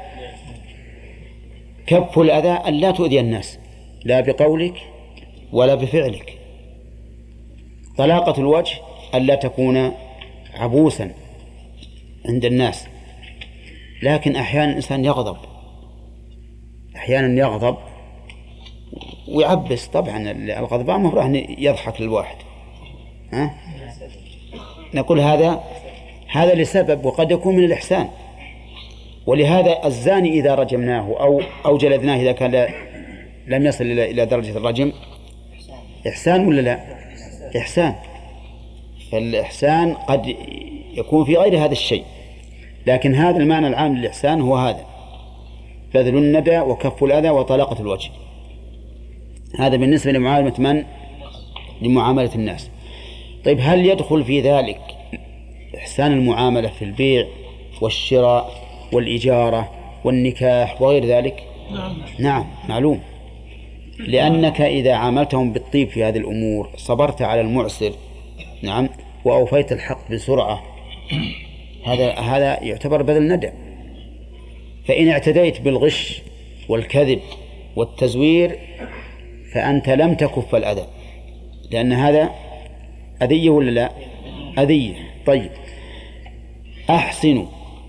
كف الأذى أن لا تؤذي الناس لا بقولك ولا بفعلك. طلاقة الوجه أن لا تكون عبوسا عند الناس. لكن أحيانا الإنسان يغضب، أحيانا يغضب ويعبس. طبعا الغضبان مفروض أن يضحك للواحد، ها؟ نقول هذا هذا لسبب، وقد يكون من الإحسان. ولهذا الزاني إذا رجمناه أو أو جلدناه إذا كان لم يصل إلى إلى درجة الرجم إحسان ولا لا؟ إحسان. فالإحسان قد يكون في غير هذا الشيء، لكن هذا المعنى العام للإحسان هو هذا: بذل الندى وكف الأذى وطلاقة الوجه. هذا بالنسبة لمعاملة من؟ لمعاملة الناس. طيب، هل يدخل في ذلك إحسان المعاملة في البيع والشراء والإجارة والنكاح وغير ذلك؟ نعم. نعم، معلوم. لأنك إذا عاملتهم بالطيب في هذه الأمور، صبرت على المعسر، نعم، وأوفيت الحق بسرعة، هذا هذا يعتبر بذل ندى. فإن اعتديت بالغش والكذب والتزوير فأنت لم تكف الأذى، لأن هذا أذية ولا لا؟ أذية. طيب، أحسنوا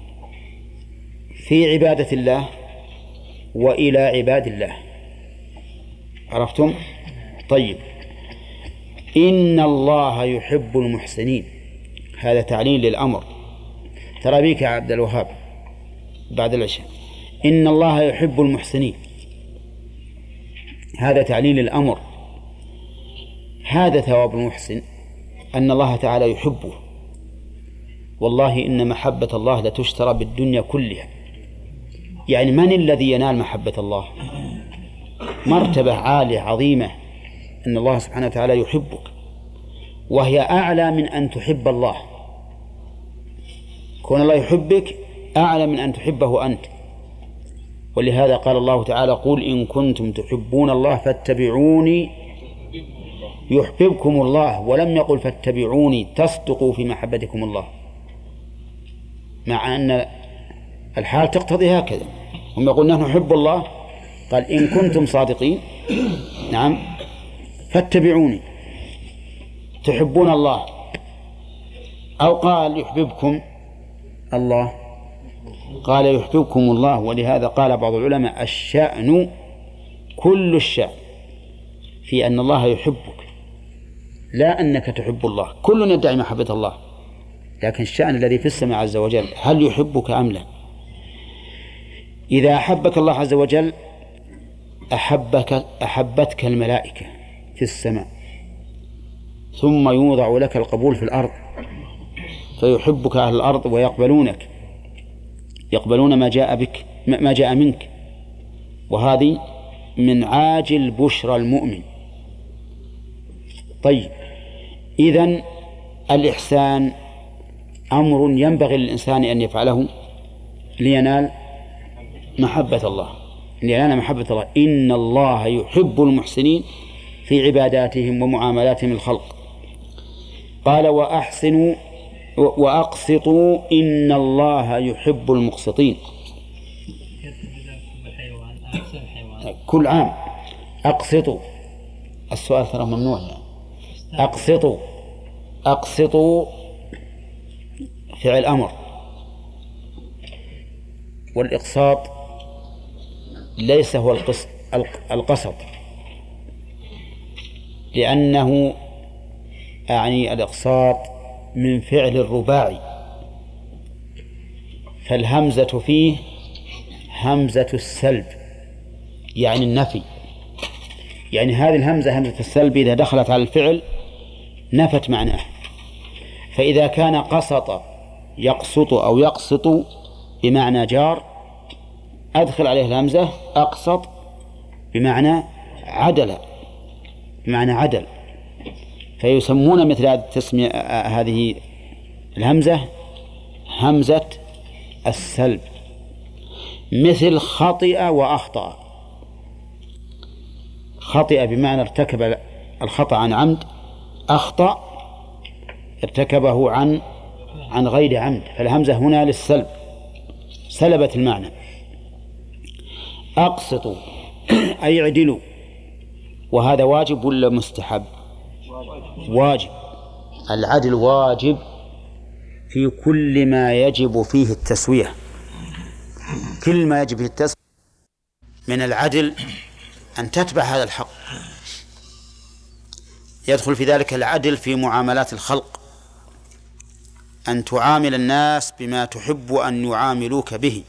في عبادة الله وإلى عباد الله. عرفتم؟ طيب، إن الله يحب المحسنين، هذا تعليل للأمر. ترى بيك يا عبد الوهاب بعد العشاء: إن الله يحب المحسنين، هذا تعليل للأمر. هذا ثواب المحسن أن الله تعالى يحبه. والله إن محبة الله لتشترى بالدنيا كلها. يعني من الذي ينال محبة الله؟ مرتبة عالية عظيمة، أن الله سبحانه وتعالى يحبك، وهي أعلى من أن تحب الله. كون الله يحبك أعلى من أن تحبه أنت. ولهذا قال الله تعالى: قل إن كنتم تحبون الله فاتبعوني يحببكم الله ولم يقل فاتبعوني تصدقوا في محبتكم الله، مع أن الحال تقتضي هكذا. هم يقول نحن نحب الله، قال إن كنتم صادقين نعم فاتبعوني تحبون الله، أو قال يحببكم الله، قال يحببكم الله. ولهذا قال بعض العلماء الشأن كل الشأن في أن الله يحبك، لا أنك تحب الله. كل يدعي محبة الله، لكن الشأن الذي في السماء عز وجل هل يحبك أم لا. إذا أحبك الله عز وجل أحبك أحبتك الملائكة في السماء، ثم يوضع لك القبول في الأرض فيحبك أهل الأرض ويقبلونك، يقبلون ما جاء بك ما جاء منك. وهذه من عاجل بشرى المؤمن. طيب، إذن الإحسان أمر ينبغي للإنسان أن يفعله لينال محبة الله، لينال محبة الله. إن الله يحب المحسنين في عباداتهم ومعاملاتهم الخلق. قال وأحسنوا وأقسطوا إن الله يحب المقسطين. كل عام أقسطوا، السؤال ترى ممنوع يعني. أقسطوا أقسطوا فعل أمر، والإقساط ليس هو القسط القسط، لأنه أعني الإقساط من فعل الرباعي، فالهمزة فيه همزة السلب يعني النفي، يعني هذه الهمزة همزة السلب إذا دخلت على الفعل نفت معناه. فإذا كان قسط يقسط أو يقسط بمعنى جار أدخل عليه الهمزة أقسط بمعنى عدل، بمعنى عدل، فيسمون مثل هذه التسمية هذه الهمزة همزة السلب. مثل خطئ وأخطأ. خطئ بمعنى ارتكب الخطأ عن عمد، أخطأ ارتكبه عن عن غير عمد، فالهمزة هنا للسلب، سلبت المعنى. أقسطوا أي اعدلوا، وهذا واجب ولا مستحب؟ واجب. العدل واجب في كل ما يجب فيه التسوية، كل ما يجب فيه التسوية من العدل أن تتبع هذا الحق. يدخل في ذلك العدل في معاملات الخلق، أن تعامل الناس بما تحب أن يعاملوك به.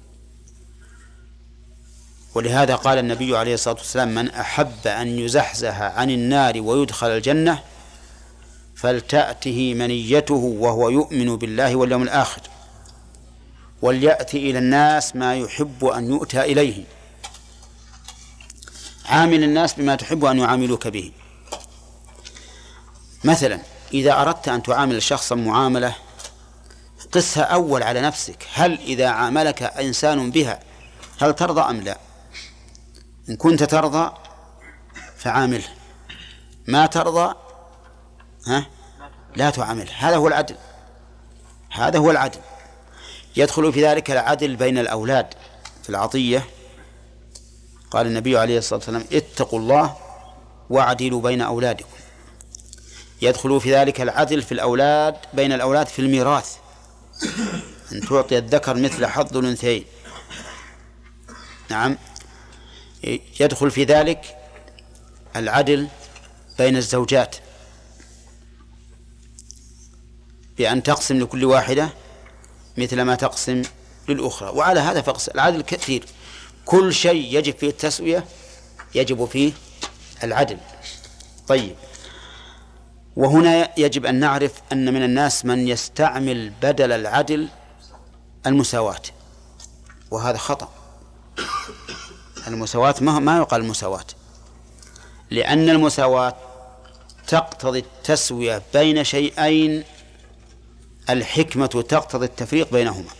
ولهذا قال النبي عليه الصلاة والسلام من أحب أن يزحزح عن النار ويدخل الجنة فلتأته منيته وهو يؤمن بالله واليوم الآخر وليأتي إلى الناس ما يحب أن يؤتى إليه. عامل الناس بما تحب أن يعاملوك به. مثلا إذا أردت أن تعامل شخصا معاملة قسها أول على نفسك، هل إذا عاملك إنسان بها هل ترضى أم لا؟ إن كنت ترضى فعامله، ما ترضى ها لا تعامله. هذا هو العدل، هذا هو العدل. يدخل في ذلك العدل بين الأولاد في العطية. قال النبي عليه الصلاة والسلام اتقوا الله واعدلوا بين أولادكم. يدخل في ذلك العدل في الأولاد بين الأولاد في الميراث، أن تعطي الذكر مثل حظ الأنثيين. نعم. يدخل في ذلك العدل بين الزوجات بأن تقسم لكل واحدة مثل ما تقسم للأخرى. وعلى هذا فقس العدل كثير، كل شيء يجب فيه التسوية يجب فيه العدل. طيب، وهنا يجب أن نعرف أن من الناس من يستعمل بدل العدل المساواة، وهذا خطأ. المساواة ما يقال المساواة، لأن المساواة تقتضي التسوية بين شيئين الحكمة تقتضي التفريق بينهما.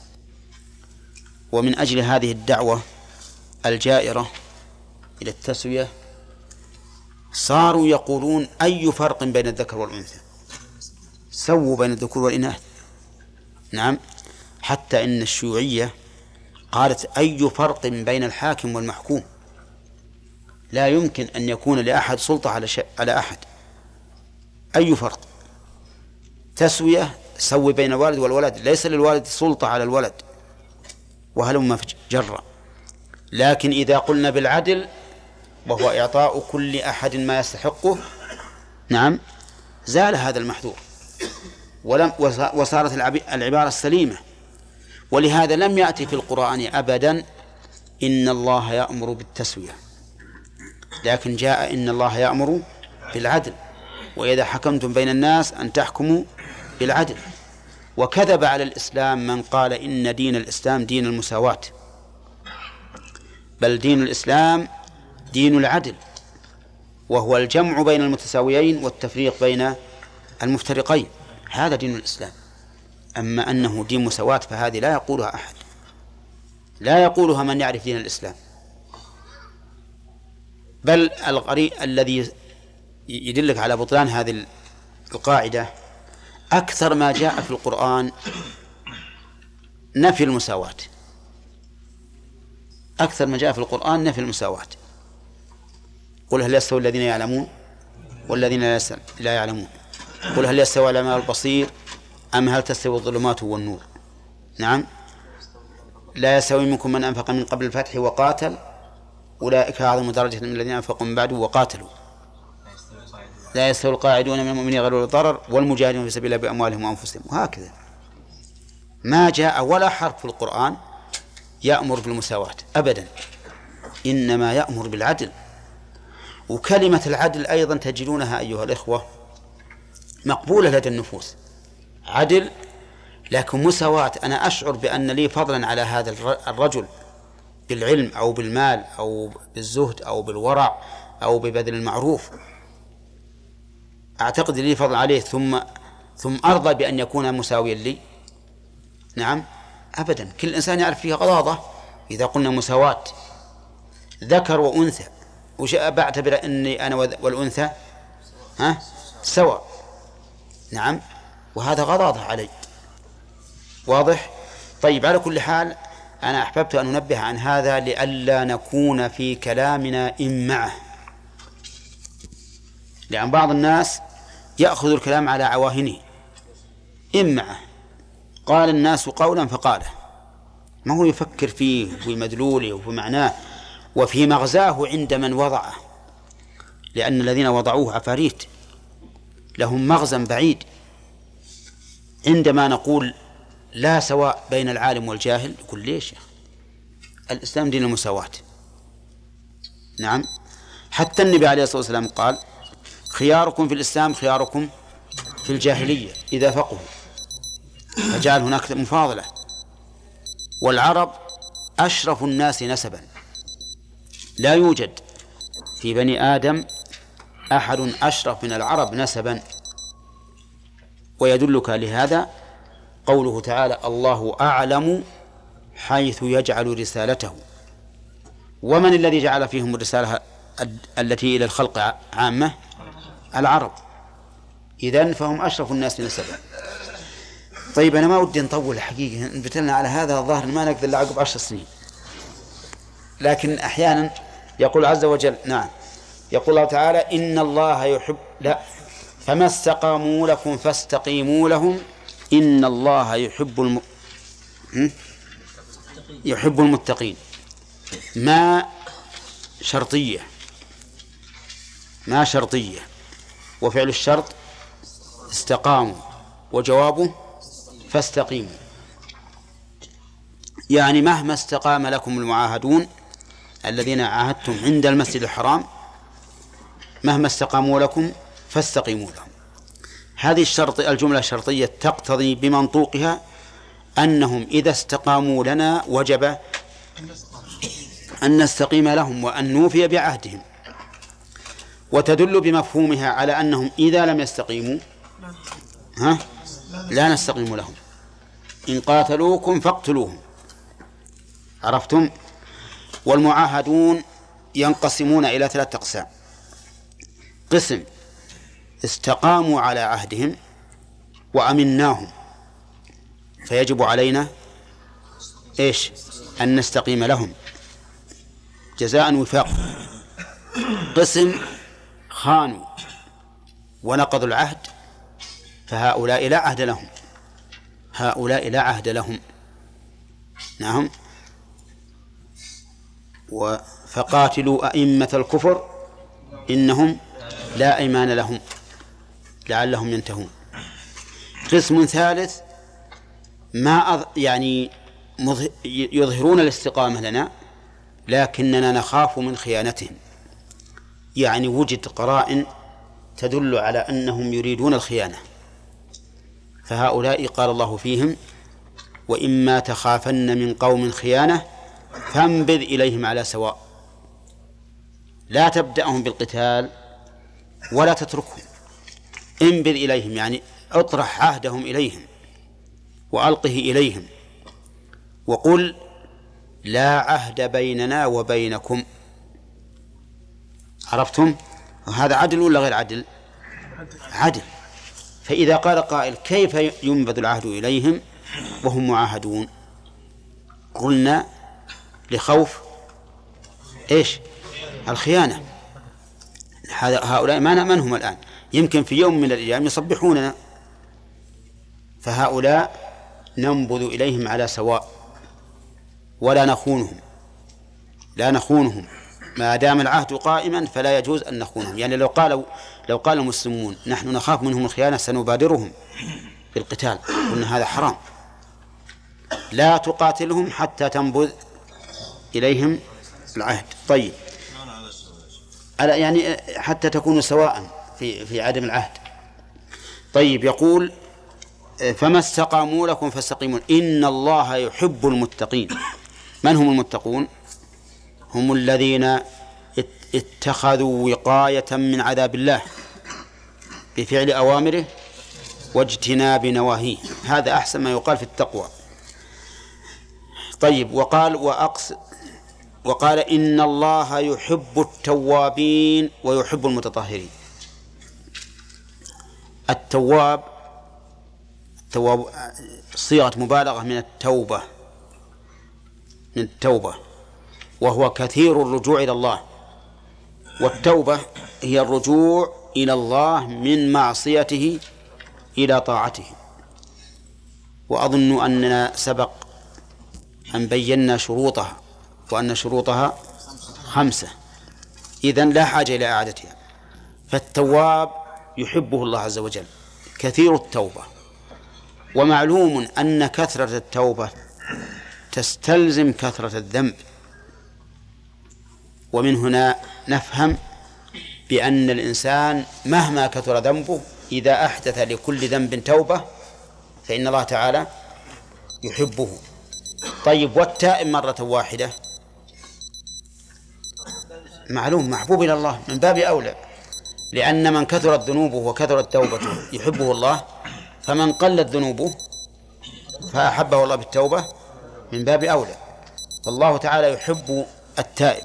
ومن أجل هذه الدعوة الجائرة إلى التسوية صاروا يقولون أي فرق بين الذكر والأنثى، سووا بين الذكور والإناث. نعم، حتى إن الشيوعية قالت أي فرق بين الحاكم والمحكوم، لا يمكن أن يكون لأحد سلطة على, ش... على أحد. أي فرق؟ تسوية، سوي بين الوالد والولد، ليس للوالد سلطة على الولد وهلم جرا. لكن إذا قلنا بالعدل وهو إعطاء كل أحد ما يستحقه، نعم، زال هذا المحذور ولم وصارت العبارة السليمة. ولهذا لم يأتي في القرآن أبدا إن الله يأمر بالتسوية، لكن جاء إن الله يأمر بالعدل، وإذا حكمتم بين الناس أن تحكموا بالعدل. وكذب على الإسلام من قال إن دين الإسلام دين المساواة، بل دين الإسلام دين العدل، وهو الجمع بين المتساويين والتفريق بين المفترقين، هذا دين الإسلام. أما أنه دين مساواة فهذه لا يقولها أحد، لا يقولها من يعرف دين الإسلام. بل الغريب الذي يدلك على بطلان هذه القاعدة أكثر ما جاء في القرآن نفي المساواة، أكثر ما جاء في القرآن نفي المساواة. قل هل يستوي الذين يعلمون والذين لا يعلمون، قل هل يستوي الأعمى والبصير أم هل تستوي الظلمات والنور. نعم، لا يستوي منكم من أنفق من قبل الفتح وقاتل أولئك أعظم درجة من الذين أنفقوا من بعد وقاتلوا. لا يستوي القاعدون من المؤمنين غير الضرر والمجاهدون في سبيل الله بأموالهم وأنفسهم. وهكذا ما جاء ولا حرف في القرآن يأمر بالمساواة أبدا، إنما يأمر بالعدل. وكلمة العدل أيضا تجدونها أيها الإخوة مقبولة لدى النفوس، عدل، لكن مساواة أنا أشعر بأن لي فضلا على هذا الرجل بالعلم أو بالمال أو بالزهد أو بالورع أو ببذل المعروف، أعتقد لي فضل عليه ثم ثم أرضى بأن يكون مساويا لي. نعم، أبدا، كل إنسان يعرف فيها غضاضة. إذا قلنا مساواة ذكر وأنثى، وش بعتبر أني أنا والأنثى ها سواء؟ نعم، وهذا غضاضة علي، واضح؟ طيب، على كل حال أنا أحببت أن أنبه عن هذا لئلا نكون في كلامنا إن معه، لأن بعض الناس يأخذ الكلام على عواهنه إن معه، قال الناس قولا فقاله، ما هو يفكر فيه وفي مدلوله وفي معناه وفي مغزاه عند من وضعه، لأن الذين وضعوه عفاريت لهم مغزى بعيد. عندما نقول لا سواء بين العالم والجاهل، يقول ليش يا أخي؟ الإسلام دين المساواة. نعم، حتى النبي عليه الصلاة والسلام قال خياركم في الإسلام خياركم في الجاهلية إذا فقهوا، فجعل هناك مفاضلة. والعرب أشرف الناس نسبا، لا يوجد في بني آدم أحد أشرف من العرب نسبا. ويدلك لهذا قوله تعالى الله أعلم حيث يجعل رسالته. ومن الذي جعل فيهم الرسالة التي إلى الخلق عامة؟ العرب، إذن فهم أشرف الناس نسبا. طيب، أنا ما ودي نطول حقيقة، نبتلنا على هذا الظاهر ما نقدر لعقب عشر سنين، لكن أحيانا يقول عز وجل، نعم، يقول الله تعالى إن الله يحب، لا، فما استقاموا لكم فاستقيموا لهم إن الله يحب الم... يحب المتقين. ما شرطية، ما شرطية، وفعل الشرط استقاموا، وجوابه فاستقيموا، يعني مهما استقام لكم المعاهدون الذين عاهدتم عند المسجد الحرام، مهما استقاموا لكم فاستقيموا لهم. هذه الشرط الجملة الشرطية تقتضي بمنطوقها أنهم إذا استقاموا لنا وجب أن نستقيم لهم وأن نوفي بعهدهم، وتدل بمفهومها على أنهم إذا لم يستقيموا ها لا نستقيم لهم. إن قاتلوكم فاقتلوهم، عرفتم؟ والمعاهدون ينقسمون إلى ثلاثة أقسام: قسم استقاموا على عهدهم وأمناهم، فيجب علينا إيش؟ أن نستقيم لهم جزاء وفاق. قسم خانوا ونقضوا العهد، فهؤلاء لا عهد لهم، هؤلاء لا عهد لهم. نعم. فقاتلوا أئمة الكفر إنهم لا أيمان لهم لعلهم ينتهون. قسم ثالث ما أظ... يعني مظ... يظهرون الاستقامة لنا لكننا نخاف من خيانتهم، يعني وجد قرائن تدل على أنهم يريدون الخيانة، فهؤلاء قال الله فيهم: وإما تخافن من قوم خيانة فانبذ إليهم على سواء. لا تبدأهم بالقتال ولا تتركهم، انبذ إليهم يعني اطرح عهدهم إليهم وألقه إليهم، وقل: لا عهد بيننا وبينكم. عرفتم؟ هذا عدل ولا غير عدل؟ عدل. فإذا قال قائل: كيف ينبذ العهد إليهم وهم معاهدون؟ قلنا: لخوف إيش؟ الخيانة. هؤلاء ما نأمنهم الآن، يمكن في يوم من الأيام يصبحوننا، فهؤلاء ننبذ إليهم على سواء ولا نخونهم، لا نخونهم ما دام العهد قائما، فلا يجوز أن نخونهم. يعني لو قالوا لو قال المسلمون: نحن نخاف منهم الخيانة سنبادرهم بالقتال، قلنا هذا حرام، لا تقاتلهم حتى تنبذ إليهم العهد. طيب، يعني حتى تكونوا سواء في في عدم العهد. طيب، يقول: فما استقاموا لكم فاستقيموا إن الله يحب المتقين. من هم المتقون؟ هم الذين اتخذوا وقاية من عذاب الله بفعل أوامره واجتناب نواهيه، هذا أحسن ما يقال في التقوى. طيب، وقال وأقص وقال إن الله يحب التوابين ويحب المتطهرين. التواب التواب صيغة مبالغة من التوبة من التوبة وهو كثير الرجوع إلى الله، والتوبة هي الرجوع إلى الله من معصيته إلى طاعته. وأظن أننا سبق أن بينا شروطها، وأن شروطها خمسة، إذن لا حاجة إلى إعادتها. فالتواب يحبه الله عز وجل، كثير التوبة، ومعلوم أن كثرة التوبة تستلزم كثرة الذنب، ومن هنا نفهم بأن الإنسان مهما كثر ذنبه إذا أحدث لكل ذنب توبة فإن الله تعالى يحبه. طيب، والتائب مرة واحدة معلوم محبوب إلى الله من باب أولى، لأن من كثرت ذنوبه وكثرت توبته يحبه الله، فمن قلت ذنوبه فأحبه الله بالتوبة من باب أولى. فالله تعالى يحب التائب.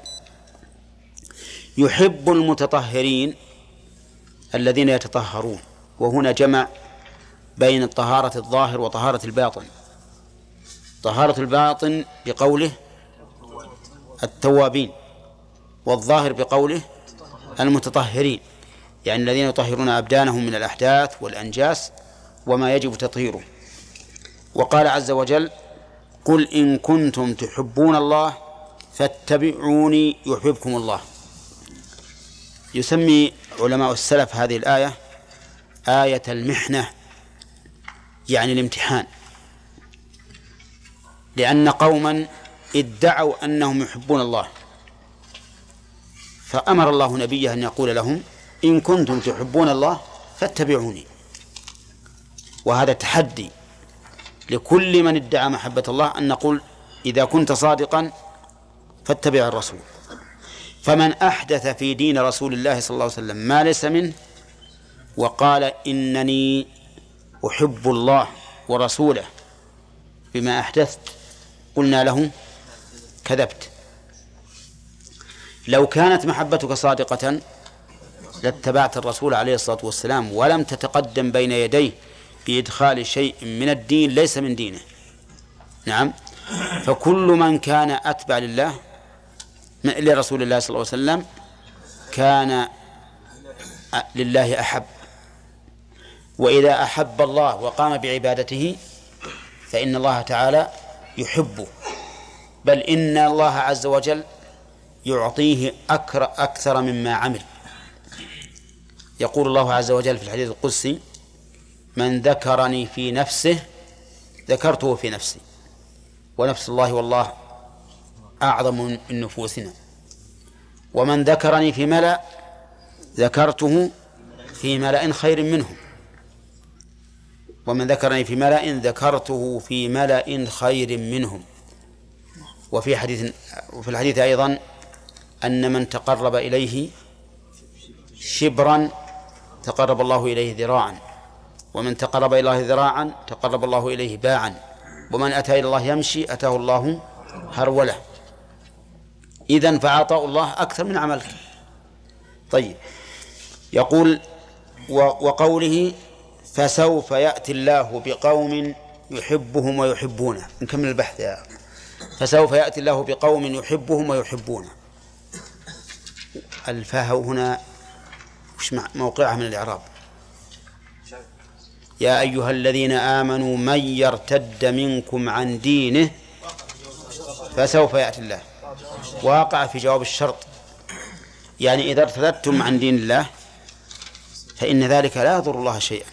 يحب المتطهرين الذين يتطهرون، وهنا جمع بين طهارة الظاهر وطهارة الباطن. طهارة الباطن بقوله التوابين، والظاهر بقوله المتطهرين، يعني الذين يطهرون أبدانهم من الأحداث والأنجاس وما يجب تطهيره. وقال عز وجل: قل إن كنتم تحبون الله فاتبعوني يحببكم الله. يسمي علماء السلف هذه الآية آية المحنة، يعني الامتحان، لأن قوما ادعوا أنهم يحبون الله، فأمر الله نبيه أن يقول لهم: إن كنتم تحبون الله فاتبعوني. وهذا تحدي لكل من ادعى محبة الله أن نقول: إذا كنت صادقا فاتبع الرسول. فمن أحدث في دين رسول الله صلى الله عليه وسلم ما ليس منه وقال إنني أحب الله ورسوله بما أحدثت، قلنا له: كذبت. لو كانت محبتك صادقة لاتبعت الرسول عليه الصلاة والسلام ولم تتقدم بين يديه بإدخال شيء من الدين ليس من دينه. نعم. فكل من كان أتبع لله لرسول الله صلى الله عليه وسلم كان لله أحب، وإذا أحب الله وقام بعبادته فإن الله تعالى يحبه، بل إن الله عز وجل يعطيه أكثر مما عمل. يقول الله عز وجل في الحديث القدسي: من ذكرني في نفسه ذكرته في نفسي، ونفس الله والله أعظم من نفوسنا. ومن ذكرني في ملأ ذكرته في ملأ خير منهم، ومن ذكرني في ملأ ذكرته في ملأ خير منهم. وفي حديث وفي الحديث أيضا أن من تقرب إليه شبرا تقرب الله إليه ذراعا، ومن تقرب إلى الله ذراعا تقرب الله إليه باعا، ومن أتى إلى الله يمشي أتاه الله هرولة. إذن فعطاء الله أكثر من عملك. طيب، يقول وقوله فسوف يأتي الله بقوم يحبهم ويحبونه. نكمل البحث يا أخي. فسوف يأتي الله بقوم يحبهم ويحبونه. الفاء هنا وش موقعها من الإعراب؟ يا أيها الذين آمنوا من يرتد منكم عن دينه فسوف يأتي الله، واقع في جواب الشرط، يعني إذا ارتدتم عن دين الله فإن ذلك لا يضر الله شيئا.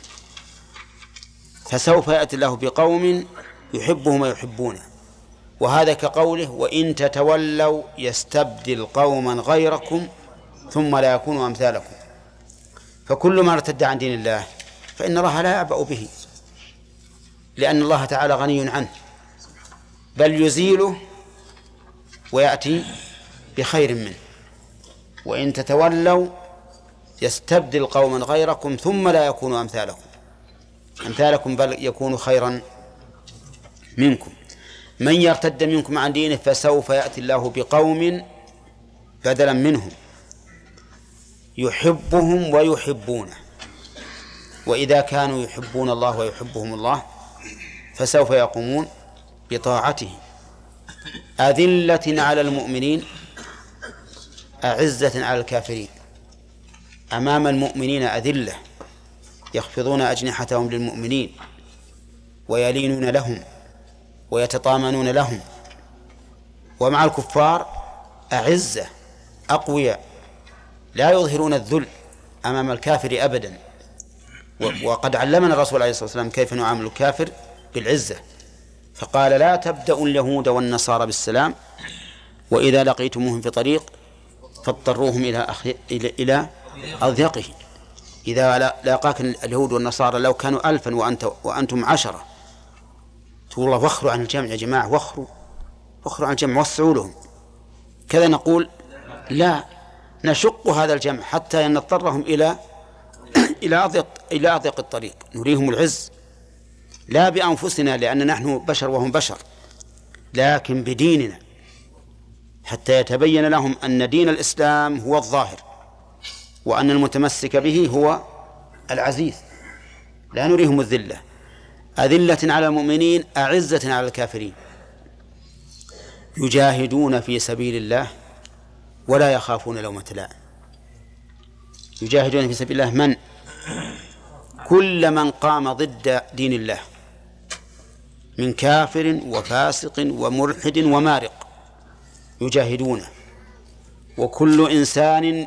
فسوف يأتي الله بقوم يحبهم ويحبونه، وهذا كقوله وإن تتولوا يستبدل قوما غيركم ثم لا يكونوا أمثالكم. فكل ما ارتد عن دين الله فإن الله لا يعبأ به، لأن الله تعالى غني عنه، بل يزيله ويأتي بخير منه. وإن تتولوا يستبدل قوما غيركم ثم لا يكونوا أمثالكم أمثالكم بل يكونوا خيرا منكم. من يرتد منكم عن دينه فسوف يأتي الله بقوم بدلا منهم يحبهم ويحبونه. وإذا كانوا يحبون الله ويحبهم الله فسوف يقومون بطاعته أذلة على المؤمنين أعزة على الكافرين. أمام المؤمنين أذلة يخفضون أجنحتهم للمؤمنين ويلينون لهم ويتطامنون لهم، ومع الكفار أعزة أقوياء لا يظهرون الذل أمام الكافر أبدا. وقد علمنا الرسول عليه الصلاة والسلام كيف نعامل الكافر بالعزة، فقال لا تبدأوا اليهود والنصارى بالسلام وإذا لقيتموهم في طريق فاضطروهم إلى أخي... إلى إلى أضيقه. إذا لاقاك اليهود والنصارى لو كانوا ألفا وأنت وأنتم عشرة تقول الله وخروا عن الجمع يا جماعة، وخروا وخروا عن الجمع وسعوا لهم. كذا نقول لا، نشق هذا الجمع حتى نضطرهم إلى إلى أضيق إلى أضيق الطريق، نريهم العز لا بأنفسنا لأن نحن بشر وهم بشر، لكن بديننا حتى يتبين لهم أن دين الإسلام هو الظاهر وأن المتمسك به هو العزيز. لا نريهم الذلة، أذلة على المؤمنين أعزة على الكافرين. يجاهدون في سبيل الله ولا يخافون لومة لائم. يجاهدون في سبيل الله من؟ كل من قام ضد دين الله من كافر وفاسق وملحد ومارق يجاهدونه، وكل إنسان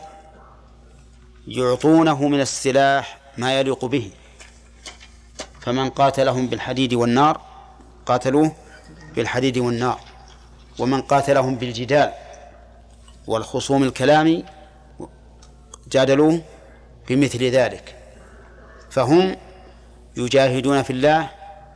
يعطونه من السلاح ما يليق به. فمن قاتلهم بالحديد والنار قاتلوه بالحديد والنار، ومن قاتلهم بالجدال والخصوم الكلام جادلوه بمثل ذلك. فهم يجاهدون في الله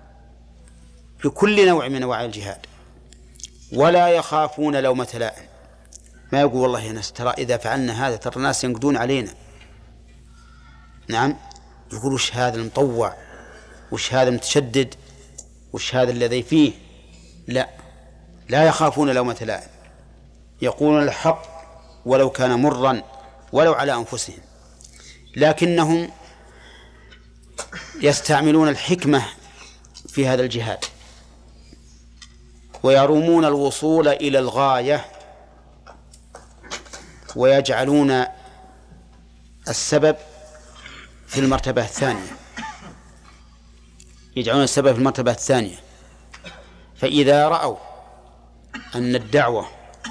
بكل نوع من أنواع الجهاد ولا يخافون لومة لائم. ما يقول والله يا ناس ترى إذا فعلنا هذا ترى الناس ينقدون علينا. نعم، يقول وش هذا المطوع، وش هذا المتشدد، وش هذا الذي فيه. لا، لا يخافون لومة لائم، يقولون الحق ولو كان مرا ولو على أنفسهم. لكنهم يستعملون الحكمة في هذا الجهاد ويرومون الوصول إلى الغاية ويجعلون السبب في المرتبة الثانية يجعلون السبب في المرتبة الثانية فإذا رأوا أن الدعوة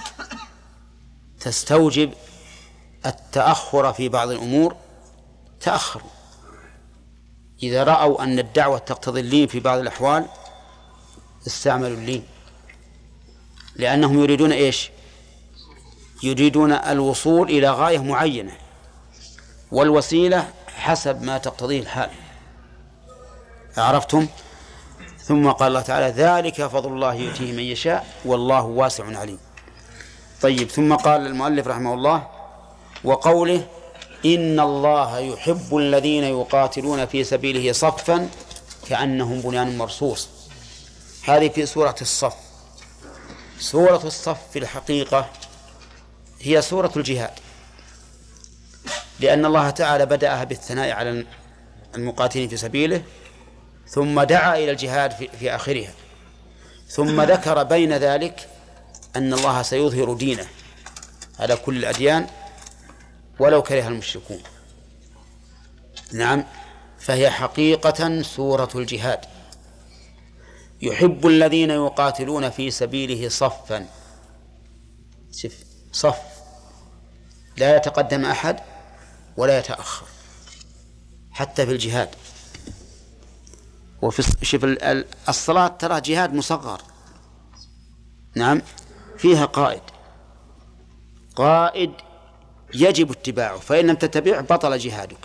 تستوجب التأخر في بعض الأمور تأخروا. إذا رأوا أن الدعوة تقتضي اللين في بعض الأحوال استعملوا اللين، لأنهم يريدون إيش؟ يريدون الوصول إلى غاية معينة، والوسيلة حسب ما تقتضيه الحال. عرفتم؟ ثم قال الله تعالى ذلك فضل الله يؤتيه من يشاء والله واسع عليم. طيب، ثم قال المؤلف رحمه الله وقوله إن الله يحب الذين يقاتلون في سبيله صفا كأنهم بنيان مرصوص. هذه في سورة الصف. سورة الصف في الحقيقة هي سورة الجهاد، لأن الله تعالى بدأها بالثناء على المقاتلين في سبيله، ثم دعا إلى الجهاد في, في آخرها، ثم ذكر بين ذلك أن الله سيظهر دينه على كل الأديان ولو كره المشركون. نعم، فهي حقيقة سورة الجهاد. يحب الذين يقاتلون في سبيله صفا. شوف، صف لا يتقدم أحد ولا يتأخر حتى في الجهاد. وفي شوف الصلاة ترى جهاد مصغر. نعم، فيها قائد قائد يجب اتباعه، فإن لم تتبعه بطل جهادك.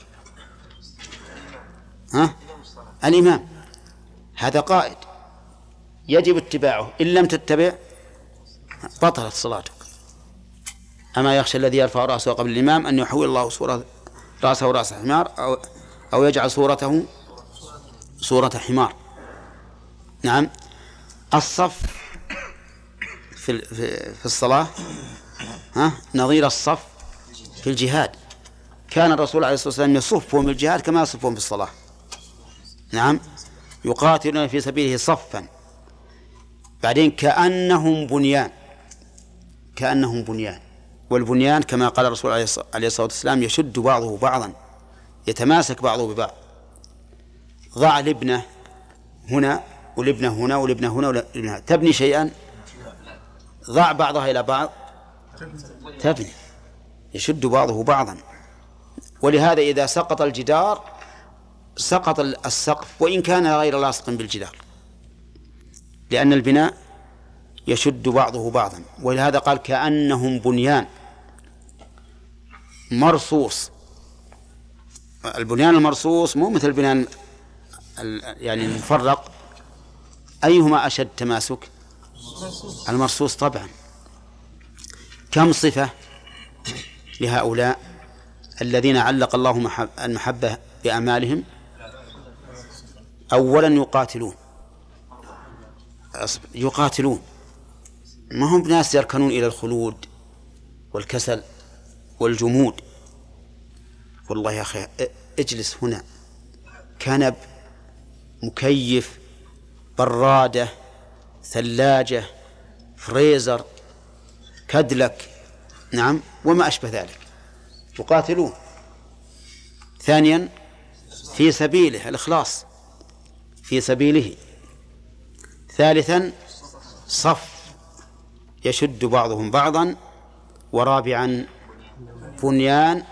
ها؟ الإمام هذا قائد يجب اتباعه، إن لم تتبع بطلت صلاتك. أما يخشى الذي يرفع رأسه قبل الإمام أن يحول الله صورة رأسه رأس حمار أو, أو يجعل صورته صورة حمار. نعم، الصف في في الصلاة ها نظير الصف في الجهاد. كان الرسول عليه الصلاة والسلام يصفهم في الجهاد كما يصفهم في الصلاة. نعم، يقاتلون في سبيله صفا. بعدين كأنهم بنيان، كأنهم بنيان، والبنيان كما قال الرسول عليه الصلاة والسلام يشد بعضه بعضا، يتماسك بعضه ببعض. ضع لبنة هنا ولبنة هنا ولبنة هنا ولبنة، تبني شيئا، ضع بعضها إلى بعض تبني، يشد بعضه بعضا. ولهذا إذا سقط الجدار سقط السقف وإن كان غير لاصق بالجدار، لأن البناء يشد بعضه بعضا. ولهذا قال كأنهم بنيان مرصوص. البنيان المرصوص مو مثل البنيان يعني المفرق. أيهما أشد تماسك؟ المرصوص طبعا. كم صفة لهؤلاء الذين علق الله المحبة بأعمالهم؟ أولا يقاتلون يقاتلون ما هم بناس يركنون إلى الخلود والكسل والجمود. والله يا أخي اجلس هنا، كنب، مكيف، برادة، ثلاجة، فريزر، كدلك، نعم، وما أشبه ذلك، يقاتلون. ثانيا في سبيله، الإخلاص في سبيله. ثالثا صف يشد بعضهم بعضا. ورابعا بنيان.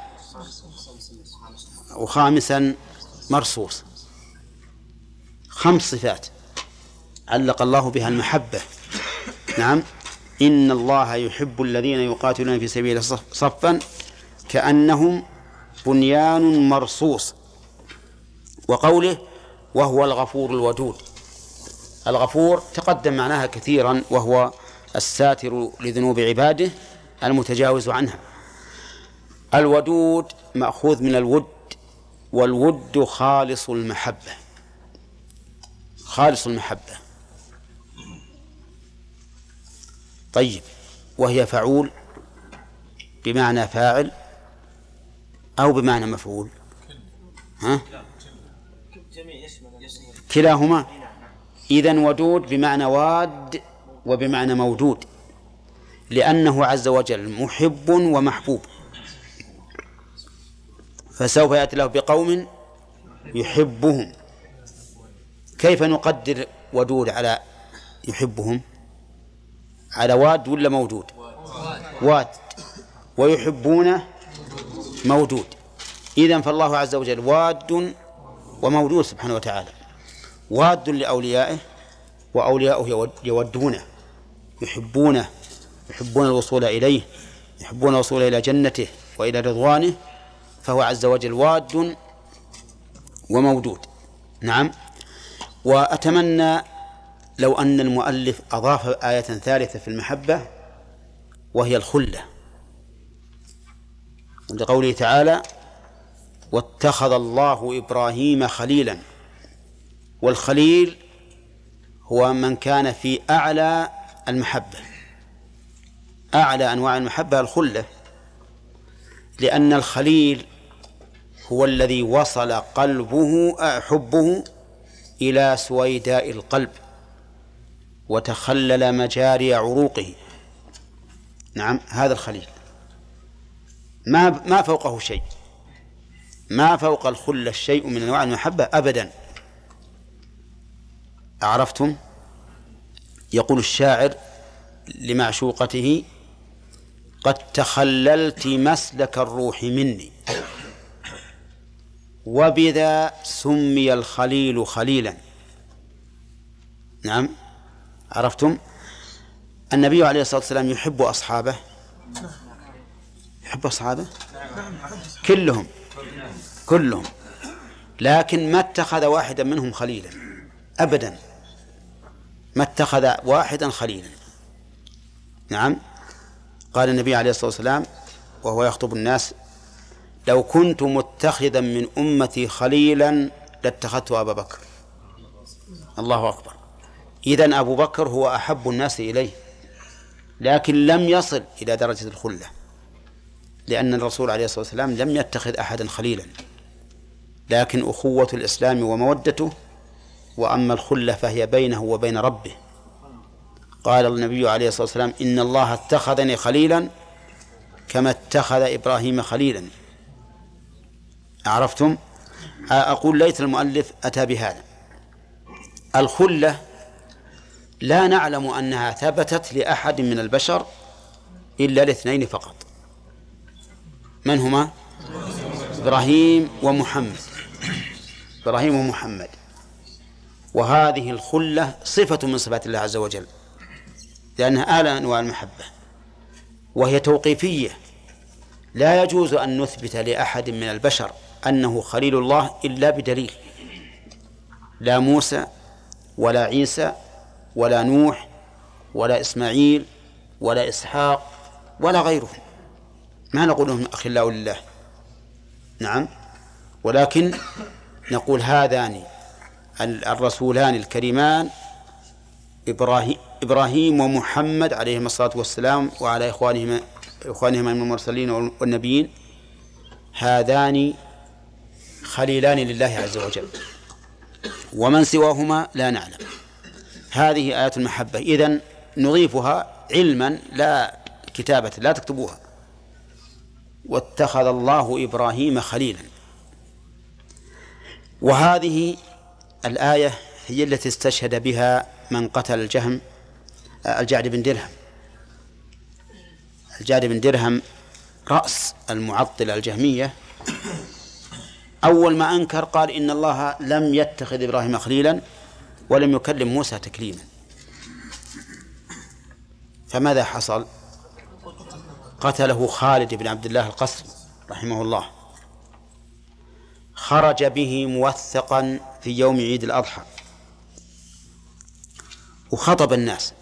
وخامسا مرصوص. خمس صفات علق الله بها المحبة. نعم، إن الله يحب الذين يقاتلون في سبيله صفا كأنهم بنيان مرصوص. وقوله وهو الغفور الودود. الغفور تقدم معناها كثيرا، وهو الساتر لذنوب عباده المتجاوز عنها. الودود مأخوذ من الود، والود خالص المحبة، خالص المحبة. طيب، وهي فعول بمعنى فاعل أو بمعنى مفعول؟ ها؟ كلاهما. إذن ودود بمعنى واد وبمعنى مودود، لأنه عز وجل محب ومحبوب، فسوف يأتي له بقوم يحبهم. كيف نقدر ودود على يحبهم؟ على واد ولا موجود؟ واد. ويحبونه موجود. إذن فالله عز وجل واد وموجود سبحانه وتعالى، واد لأوليائه وأولياؤه يودونه، يحبونه، يحبون الوصول إليه، يحبون الوصول إلى جنته وإلى رضوانه، فهو عز وجل واد وموجود. نعم. وأتمنى لو أن المؤلف أضاف آية ثالثة في المحبة وهي الخلة، لقوله تعالى: واتخذ الله إبراهيم خليلا. والخليل هو من كان في أعلى المحبة، أعلى أنواع المحبة الخلة، لأن الخليل هو الذي وصل قلبه حبه إلى سويداء القلب وتخلل مجاري عروقه. نعم، هذا الخليل ما ما فوقه شيء، ما فوق الخلة شيء من أنواع المحبة أبدا. أعرفتم؟ يقول الشاعر لمعشوقته: قد تخللت مسلك الروح مني، وبذا سمي الخليل خليلا. نعم، عرفتم؟ النبي عليه الصلاة والسلام يحب أصحابه، يحب أصحابه كلهم كلهم، لكن ما اتخذ واحدا منهم خليلا أبدا، ما اتخذ واحدا خليلا. نعم، قال النبي عليه الصلاة والسلام وهو يخطب الناس: لو كنت متخذا من أمتي خليلا لاتخذت أبا بكر. الله أكبر. إذن أبو بكر هو أحب الناس إليه، لكن لم يصل إلى درجة الخلة، لأن الرسول عليه الصلاة والسلام لم يتخذ أحدا خليلا، لكن أخوة الإسلام ومودته، وأما الخلة فهي بينه وبين ربه. قال النبي عليه الصلاة والسلام: إن الله اتخذني خليلا كما اتخذ إبراهيم خليلا. عرفتم؟ أقول ليت المؤلف أتى بهذا. الخلة لا نعلم أنها ثبتت لأحد من البشر إلا لاثنين فقط. من هما؟ إبراهيم ومحمد. إبراهيم ومحمد. وهذه الخلة صفة من صفات الله عز وجل، لأنها أعلى أنواع المحبة، وهي توقيفية. لا يجوز أن نثبت لأحد من البشر أنه خليل الله إلا بدليل. لا موسى ولا عيسى ولا نوح ولا إسماعيل ولا إسحاق ولا غيرهم ما نقولهم أخلاء لله. نعم، ولكن نقول هذان الرسولان الكريمان إبراهيم, إبراهيم ومحمد عليهما الصلاة والسلام وعلى إخوانهما إخوانهما من المرسلين والنبيين، هذان خليلان لله عز وجل، ومن سواهما لا نعلم. هذه آيات المحبة، إذن نضيفها علما لا كتابة، لا تكتبوها. واتخذ الله إبراهيم خليلا. وهذه الآية هي التي استشهد بها من قتل الجهم الجعد بن درهم. الجعد بن درهم رأس المعطلة الجهمية، أول ما أنكر قال إن الله لم يتخذ إبراهيم خليلا ولم يكلم موسى تكليما. فماذا حصل؟ قتله خالد بن عبد الله القسري رحمه الله، خرج به موثقا في يوم عيد الأضحى وخطب الناس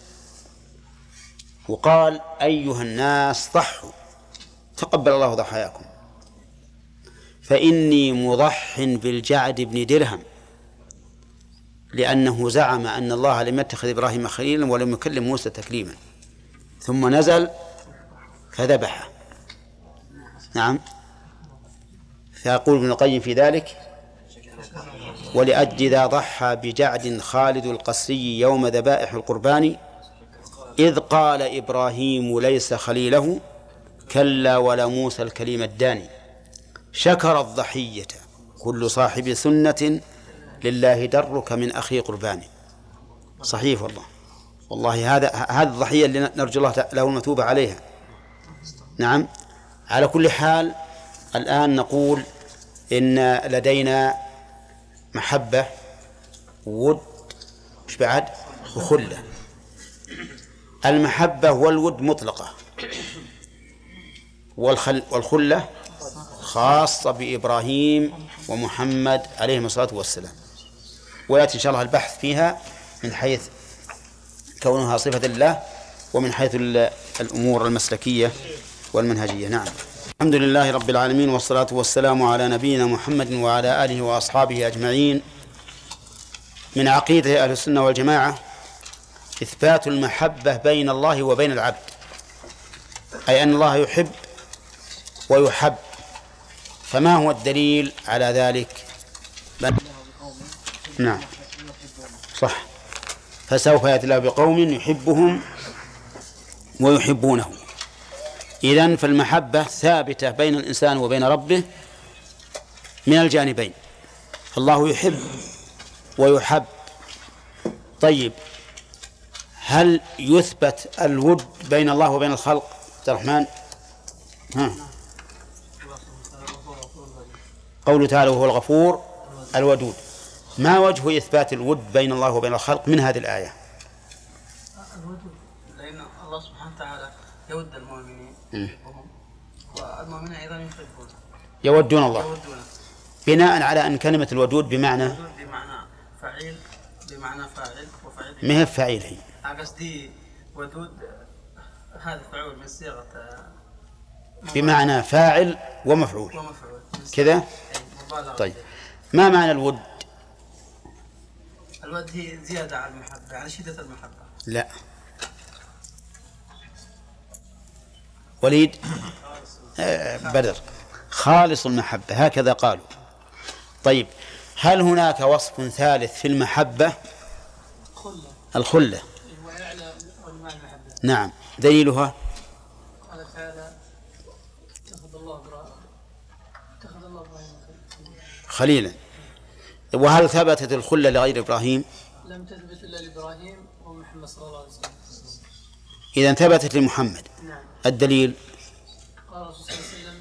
وقال: أيها الناس ضحوا، تقبل الله ضحاياكم، فإني مضح بالجعد بن درهم، لأنه زعم أن الله لم يتخذ إبراهيم خليلا ولم يكلم موسى تكليما، ثم نزل فذبحه. نعم. فيقول ابن القيم في ذلك: ولأجل ذا ضحى بجعد خالد القسري يوم ذبائح القربان، إذ قال إبراهيم ليس خليله كلا ولا موسى الكليم الداني، شكر الضحية كل صاحب سنة لله درك من أخي قربان. صحيح والله، والله هذا هذه الضحية اللي نرجو الله له المثوبة عليها. نعم. على كل حال الآن نقول إن لدينا محبة، ود، مش بعد، وخلة. المحبة والود مطلقة، والخل والخلة خاصة بإبراهيم ومحمد عليهم الصلاة والسلام، ويأتي إن شاء الله البحث فيها من حيث كونها صفة الله ومن حيث الأمور المسلكية والمنهجية. نعم. الحمد لله رب العالمين، والصلاة والسلام على نبينا محمد وعلى آله وأصحابه أجمعين. من عقيدة أهل السنة والجماعة إثبات المحبة بين الله وبين العبد، أي أن الله يحب ويحب. فما هو الدليل على ذلك؟ نعم صح، فسوف يأتي الله بقوم يحبهم ويحبونه. إذن فالمحبة ثابتة بين الإنسان وبين ربه من الجانبين، الله يحب ويحب. طيب، هل يثبت الود بين الله وبين الخلق؟ عبد الرحمن، ها، قوله تعالى وهو الغفور الودود، ما وجه إثبات الود بين الله وبين الخلق من هذه الآية؟ الودود لأن الله سبحانه وتعالى يود المؤمنين والمؤمنين أيضا يحبون يودون الله، يودون. بناء على أن كلمة الودود بمعنى الودود بمعنى فعيل، بمعنى فاعل وفعيل، ما هي فعيل هي؟ قصدي ودود هذا فعول من صيغة بمعنى فاعل ومفعول ومفعول كذا. طيب، ما معنى الود؟ الود هي زيادة على المحبة، على شدة المحبة. لا. وليد، آه بدر، خالص المحبة، هكذا قالوا. طيب، هل هناك وصف ثالث في المحبة؟ خلة. الخلة. ويعلى ونماء المحبة. نعم، دليلها قال تعالى اتخذ الله إبراهيم اتخذ الله إبراهيم خليلا. وهل ثبتت الخلة لغير إبراهيم؟ لم تثبت إلا لإبراهيم ومحمد صلى الله عليه وسلم. إذن ثبتت لمحمد. نعم. الدليل قال الرسول صلى الله عليه وسلم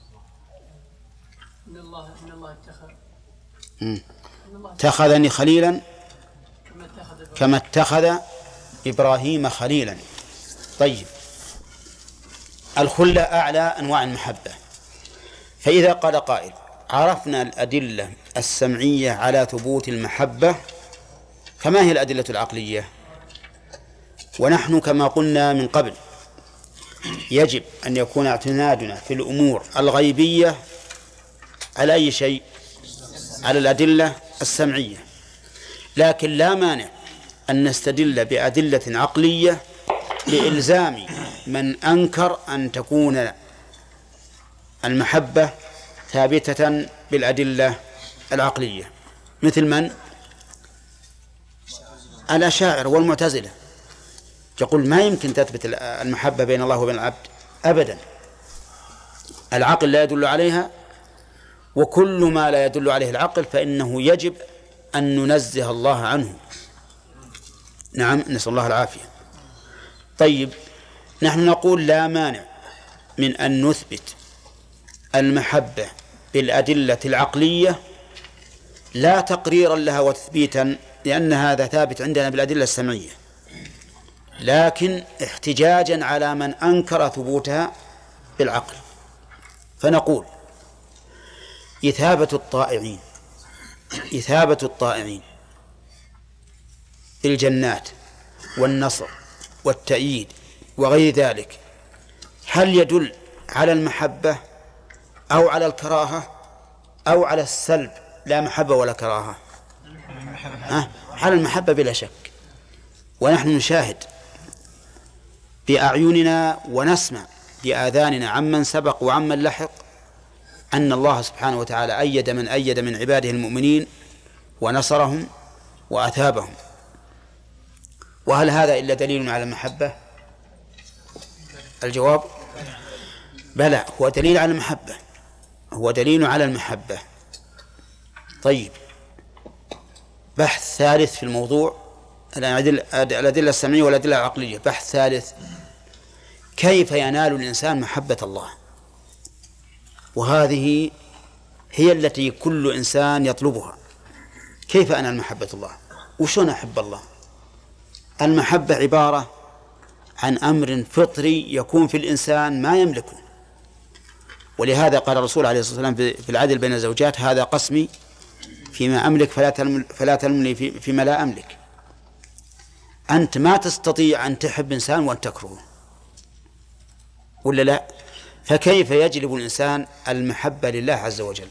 إن الله إن الله اتخذ مم. اتخذني خليلا كما اتخذ كما اتخذ إبراهيم خليلا. طيب، الخلة أعلى أنواع المحبة. فإذا قال قائل عرفنا الأدلة السمعية على ثبوت المحبة، فما هي الأدلة العقلية؟ ونحن كما قلنا من قبل يجب أن يكون اعتمادنا في الأمور الغيبية على أي شيء؟ على الأدلة السمعية. لكن لا مانع أن نستدل بأدلة عقلية لإلزام من أنكر أن تكون المحبة ثابتة بالأدلة العقلية، مثل من؟ الأشاعرة والمعتزلة، يقول ما يمكن تثبت المحبة بين الله وبين العبد أبدا، العقل لا يدل عليها، وكل ما لا يدل عليه العقل فإنه يجب أن ننزه الله عنه. نعم، نسأل الله العافية. طيب، نحن نقول لا مانع من أن نثبت المحبة بالأدلة العقلية لا تقريرا لها وتثبيتا، لأن هذا ثابت عندنا بالأدلة السمعية، لكن احتجاجا على من أنكر ثبوتها بالعقل. فنقول إثابة الطائعين إثابة الطائعين بالجنات والنصر والتأييد وغير ذلك، هل يدل على المحبة أو على الكراهة أو على السلب لا محبة ولا كراهة؟ أه؟ على المحبة بلا شك. ونحن نشاهد بأعيننا ونسمع بآذاننا عمن سبق وعمن لحق أن الله سبحانه وتعالى أيد من أيد من عباده المؤمنين ونصرهم وأثابهم. وهل هذا إلا دليل على المحبة؟ الجواب بلى، هو دليل على المحبة، هو دليل على المحبة. طيب، بحث ثالث في الموضوع، الأدلة السمعية والأدلة العقلية. بحث ثالث: كيف ينال الإنسان محبة الله؟ وهذه هي التي كل إنسان يطلبها. كيف أنال محبة الله؟ وشون أحب الله؟ المحبة عبارة عن أمر فطري يكون في الإنسان ما يملكه، ولهذا قال الرسول عليه الصلاة والسلام في العدل بين الزوجات: هذا قسمي فيما أملك فلا تلم فلا تلمني فيما لا أملك. أنت ما تستطيع أن تحب إنسان وأن تكرهه، ولا لا؟ فكيف يجلب الإنسان المحبة لله عز وجل؟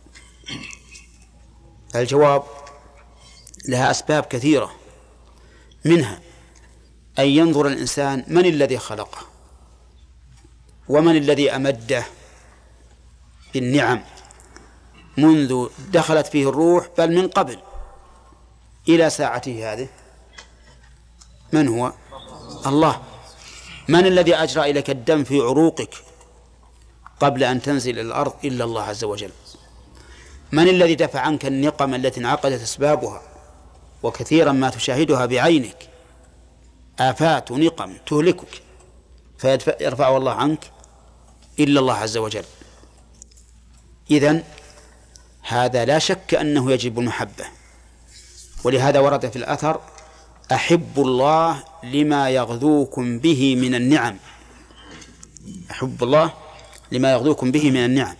الجواب: لها أسباب كثيرة، منها أن ينظر الإنسان من الذي خلقه، ومن الذي أمده بالنعم منذ دخلت فيه الروح، بل من قبل إلى ساعته هذه. من هو؟ الله. من الذي أجرى إليك الدم في عروقك قبل أن تنزل إلى الأرض؟ إلا الله عز وجل. من الذي دفع عنك النقم التي انعقدت أسبابها وكثيرا ما تشاهدها بعينك، آفات ونقم تهلكك، فيرفعها الله عنك؟ إلا الله عز وجل. إذن هذا لا شك أنه يجب المحبة، ولهذا ورد في الأثر: أحب الله لما يغذوكم به من النعم. أحب الله لما يغذوكم به من النعم.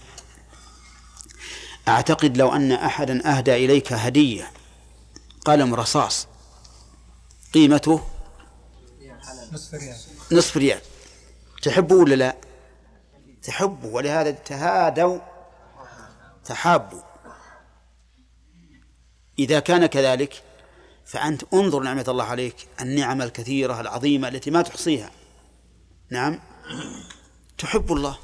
أعتقد لو أن أحدا أهدى إليك هدية قلم رصاص قيمته نصف ريال، تحبه ولا لا؟ تحبه، ولهذا تهادوا تحابوا. إذا كان كذلك فأنت انظر نعمة الله عليك، النعم الكثيرة العظيمة التي ما تحصيها. نعم، تحب الله،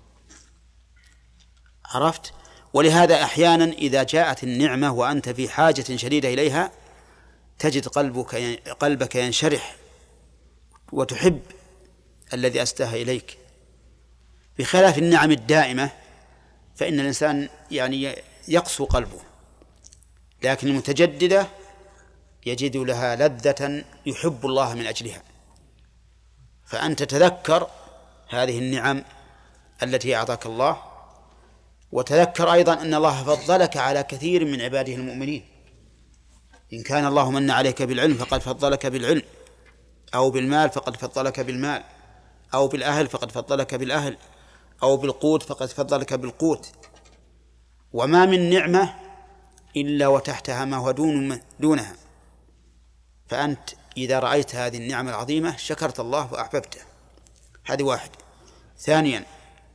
عرفت؟ ولهذا أحيانا إذا جاءت النعمة وأنت في حاجة شديدة إليها تجد قلبك قلبك ينشرح وتحب الذي أسداها إليك، بخلاف النعم الدائمة فإن الإنسان يعني يقسو قلبه، لكن المتجددة يجد لها لذة يحب الله من أجلها. فأنت تذكر هذه النعم التي أعطاك الله، وتذكر أيضا أن الله فضلك على كثير من عباده المؤمنين. إن كان الله من عليك بالعلم فقد فضلك بالعلم، أو بالمال فقد فضلك بالمال، أو بالأهل فقد فضلك بالأهل، أو بالقوت فقد فضلك بالقوت. وما من نعمة إلا وتحتها ما هو دون دونها. فأنت إذا رأيت هذه النعمة العظيمة شكرت الله وأحببته. هذه واحد. ثانيا،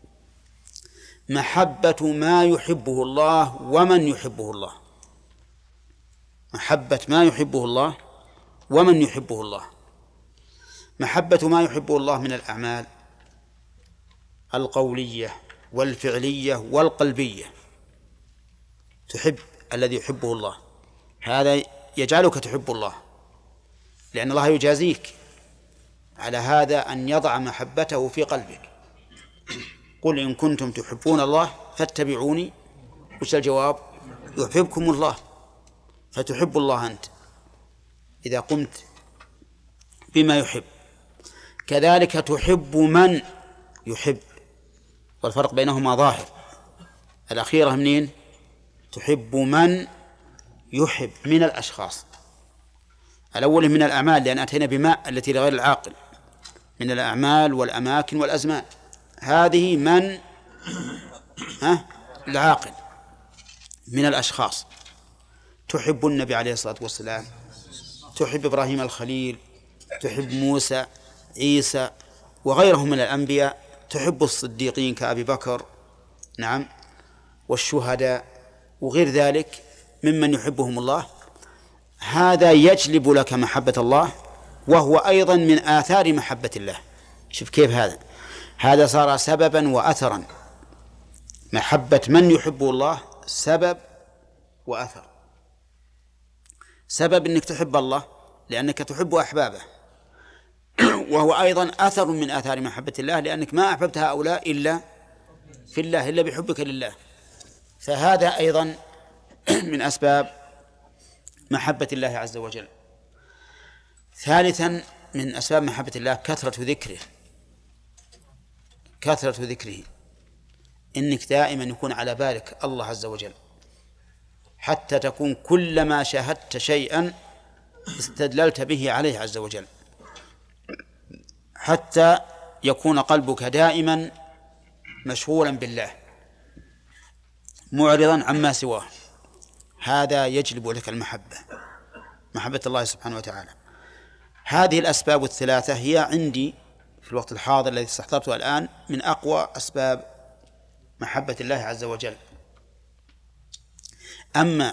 محبة ما يحبه الله ومن يحبه الله. محبة ما يحبه الله ومن يحبه الله. محبة ما يحبه الله من الأعمال القولية والفعلية والقلبية، تحب الذي يحبه الله، هذا يجعلك تحب الله، لأن الله يجازيك على هذا أن يضع محبته في قلبك. قل إن كنتم تحبون الله فاتبعوني، وش الجواب؟ يحببكم الله. فتحب الله أنت إذا قمت بما يحب. كذلك تحب من يحب، والفرق بينهما ظاهر. الأخيرة منين؟ تحب من يحب من الأشخاص. الأول من الأعمال، لأن أتينا بماء التي لغير العاقل، من الأعمال والأماكن والأزمان. هذه من ها العاقل. من الأشخاص تحب النبي عليه الصلاة والسلام، تحب إبراهيم الخليل، تحب موسى، عيسى وغيرهم من الأنبياء، تحب الصديقين كأبي بكر، نعم، والشهداء وغير ذلك ممن يحبهم الله. هذا يجلب لك محبة الله، وهو أيضا من آثار محبة الله. شوف كيف هذا هذا صار سببا وأثرا. محبة من يحبه الله سبب وأثر. سبب أنك تحب الله لأنك تحب أحبابه، وهو أيضا أثر من آثار محبة الله، لأنك ما أحببت هؤلاء إلا في الله، إلا بحبك لله. فهذا أيضا من أسباب محبة الله عز وجل. ثالثا من أسباب محبة الله كثرة ذكره، كثرة ذكره، إنك دائما يكون على بالك الله عز وجل، حتى تكون كلما شاهدت شيئا استدللت به عليه عز وجل، حتى يكون قلبك دائما مشغولا بالله معرضا عما سواه. هذا يجلب لك المحبة، محبة الله سبحانه وتعالى. هذه الأسباب الثلاثة هي عندي في الوقت الحاضر الذي استحضرته الآن من أقوى أسباب محبة الله عز وجل. أما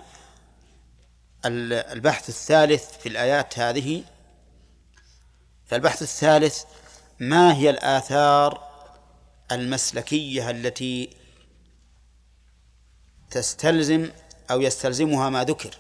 البحث الثالث في الآيات هذه، فالبحث الثالث ما هي الآثار المسلكية التي تستلزم أو يستلزمها ما ذكر.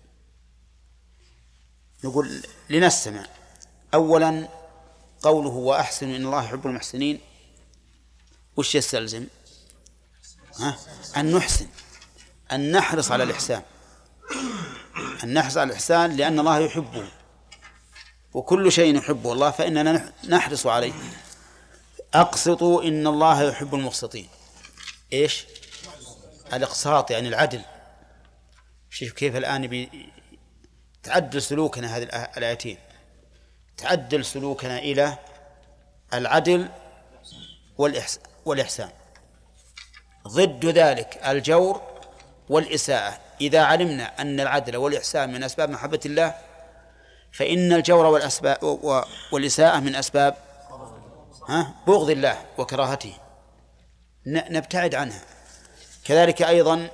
نقول لنستمع. أولا قوله وأحسن إن الله يحب المحسنين، وش يستلزم؟ ها؟ أن نحسن، أن نحرص على الإحسان، أن نحرص على الإحسان لأن الله يحبه، وكل شيء يحبه الله فإننا نحرص عليه. أقسطوا إن الله يحب المقسطين. إيش الإقساط؟ يعني العدل. شوف كيف الآن تعدل سلوكنا، هذه الآيتين تعدل سلوكنا إلى العدل والإحسان. ضد ذلك الجور والإساءة. إذا علمنا أن العدل والإحسان من أسباب محبة الله، فإن الجور والإساءة من أسباب بغض الله وكراهته، نبتعد عنها. كذلك أيضا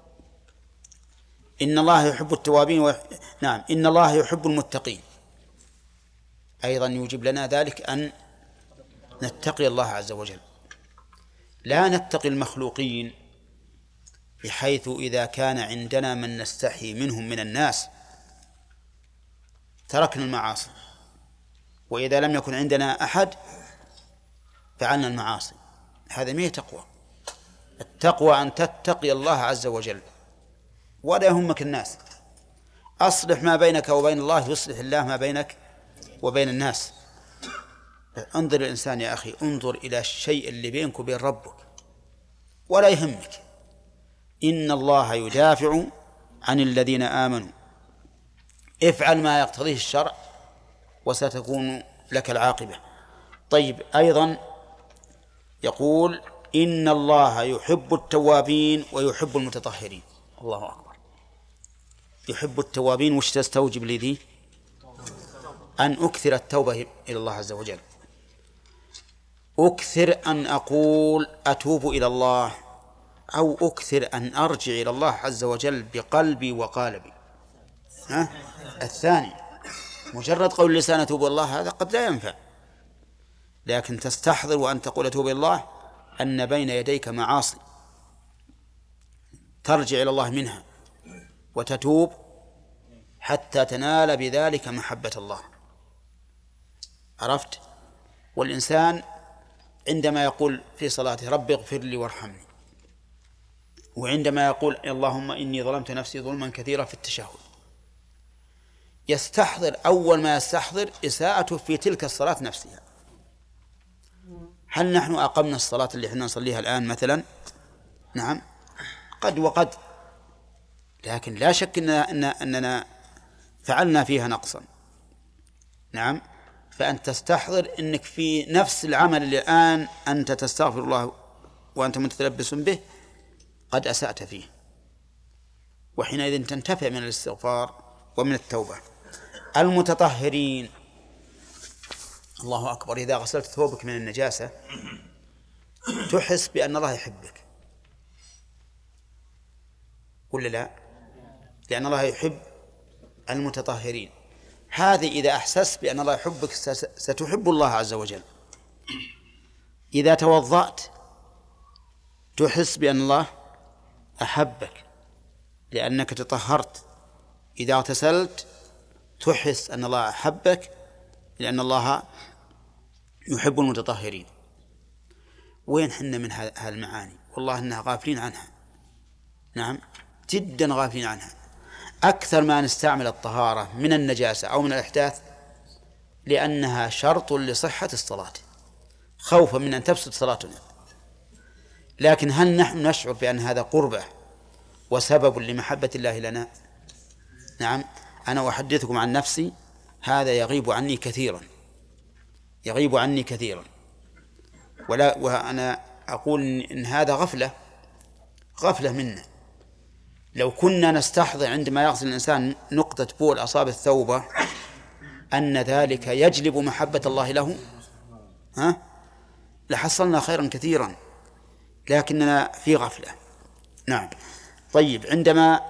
إن الله يحب التوابين و... نعم إن الله يحب المتقين، أيضا يوجب لنا ذلك أن نتقي الله عز وجل، لا نتقي المخلوقين، بحيث إذا كان عندنا من نستحي منهم من الناس تركنا المعاصي، وإذا لم يكن عندنا أحد فعلنا المعاصي. هذا ما هي تقوى. التقوى أن تتقي الله عز وجل ولا يهمك الناس. أصلح ما بينك وبين الله يصلح الله ما بينك وبين الناس. انظر الإنسان يا أخي، انظر إلى الشيء اللي بينك وبين ربك ولا يهمك. إن الله يدافع عن الذين آمنوا، افعل ما يقتضيه الشرع وستكون لك العاقبة. طيب أيضا يقول إن الله يحب التوابين ويحب المتطهرين. الله أكبر. يحب التوابين، وش تستوجب لي ذي؟ أن أكثر التوبة إلى الله عز وجل، أكثر أن أقول أتوب إلى الله، أو أكثر أن أرجع إلى الله عز وجل بقلبي وقالبي. ها؟ الثاني مجرد قول اللسان أتوب إلى الله هذا قد لا ينفع، لكن تستحضر وأن تقول أتوب إلى الله أن بين يديك معاصي ترجع إلى الله منها وتتوب حتى تنال بذلك محبة الله. عرفت؟ والإنسان عندما يقول في صلاته رب اغفر لي وارحمني، وعندما يقول اللهم إني ظلمت نفسي ظلما كثيرا في التشهد، يستحضر أول ما يستحضر إساءته في تلك الصلاة نفسها. هل نحن أقمنا الصلاة اللي احنا نصليها الآن مثلا؟ نعم قد وقد، لكن لا شك إننا, إننا فعلنا فيها نقصا. نعم. فأنت تستحضر أنك في نفس العمل اللي الآن أنت تستغفر الله وأنت متلبس به قد أسأت فيه، وحينئذ تنتفع من الاستغفار ومن التوبة. المتطهرين، الله أكبر، إذا غسلت ثوبك من النجاسة تحس بأن الله يحبك ولا لا؟ لأن الله يحب المتطهرين. هذه إذا أحسست بأن الله يحبك ستحب الله عز وجل. إذا توضأت تحس بأن الله أحبك لأنك تطهرت. إذا اغتسلت تحس أن الله أحبك لأن الله يحب المتطهرين. وين حنا من هذه المعاني؟ والله إنها غافلين عنها. نعم جدا غافلين عنها. أكثر ما نستعمل الطهارة من النجاسة أو من الإحداث لأنها شرط لصحة الصلاة، خوفا من أن تفسد صلاتنا. لكن هل نحن نشعر بأن هذا قربة وسبب لمحبة الله لنا؟ نعم. أنا أحدثكم عن نفسي، هذا يغيب عني كثيرا، يغيب عني كثيرا. ولا وأنا أقول إن هذا غفلة غفلة منا. لو كنا نستحضر عندما يغسل الإنسان نقطة بول أصاب الثوبة أن ذلك يجلب محبة الله له، ها لحصلنا خيرا كثيرا، لكننا في غفلة. نعم. طيب، عندما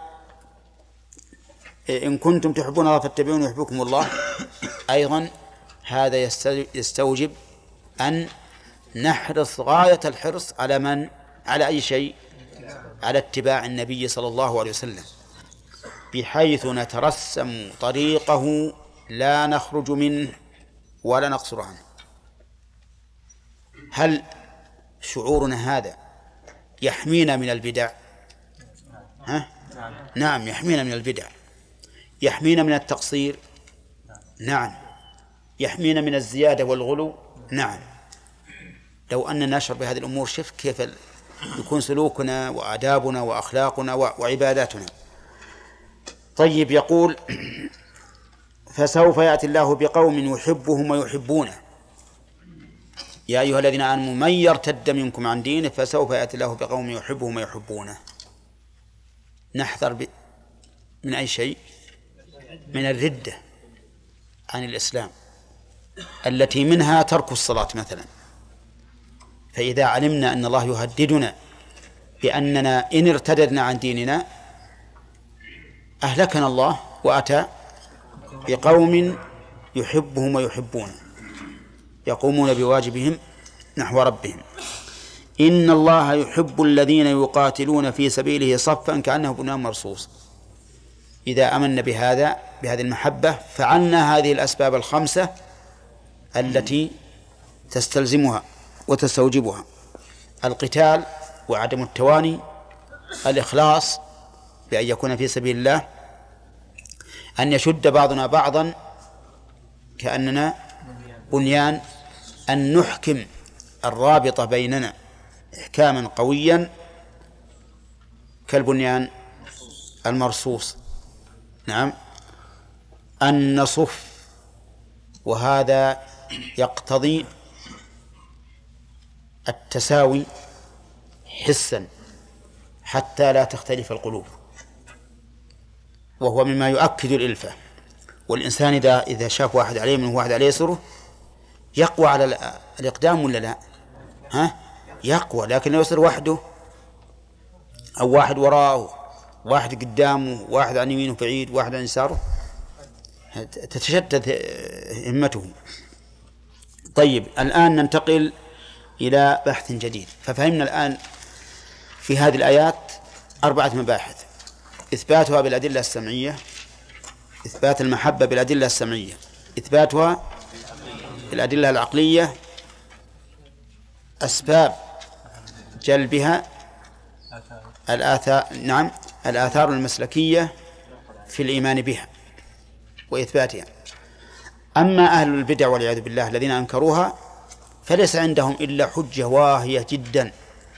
إن كنتم تحبون الله فاتبعون يحبكم الله، أيضا هذا يستوجب أن نحرص غاية الحرص على من؟ على أي شيء؟ على اتباع النبي صلى الله عليه وسلم، بحيث نترسم طريقه لا نخرج منه ولا نقصر عنه. هل شعورنا هذا يحمينا من البدع؟ ها؟ نعم يحمينا من البدع. يحمينا من التقصير؟ نعم. يحمينا من الزيادة والغلو؟ نعم. لو أننا نشعر بهذه الأمور شوف كيف يكون سلوكنا وآدابنا وأخلاقنا وعباداتنا. طيب، يقول فسوف يأتي الله بقوم يحبهم ويحبونه. يا أيها الذين آمنوا من يرتد منكم عن دينه فسوف يأتي الله بقوم يحبهم ويحبونه. نحذر ب... من أي شيء؟ من الردة عن الإسلام التي منها ترك الصلاة مثلا. فإذا علمنا أن الله يهددنا بأننا إن ارتددنا عن ديننا أهلكنا الله وأتى بقوم يحبهم ويحبونه يقومون بواجبهم نحو ربهم. إن الله يحب الذين يقاتلون في سبيله صفا كأنه بنيان مرصوص. إذا آمنا بهذا بهذه المحبة فعلنا هذه الأسباب الخمسة التي تستلزمها وتستوجبها: القتال وعدم التواني، الإخلاص بأن يكون في سبيل الله، أن يشد بعضنا بعضا كأننا بنيان، أن نحكم الرابطة بيننا إحكاما قويا كالبنيان المرصوص. نعم. أن نصف، وهذا يقتضي التساوي حسا حتى لا تختلف القلوب، وهو مما يؤكد الإلفة. والإنسان إذا إذا شاف واحد عليه من واحد عليه يسره يقوى على الإقدام ولا لا؟ ها؟ يقوى. لكن لو يصير وحده أو واحد وراءه، واحد قدامه، واحد عن يمينه بعيد، واحد عن يساره، تتشتت همته. طيب، الآن ننتقل إلى بحث جديد. ففهمنا الآن في هذه الآيات أربعة مباحث: إثباتها بالأدلة السمعية، إثبات المحبة بالأدلة السمعية، إثباتها بالأدلة العقلية، أسباب جلبها، الآثار نعم الآثار المسلكية في الإيمان بها وإثباتها. أما أهل البدع والعياذ بالله الذين أنكروها فليس عندهم إلا حجة واهية جدا.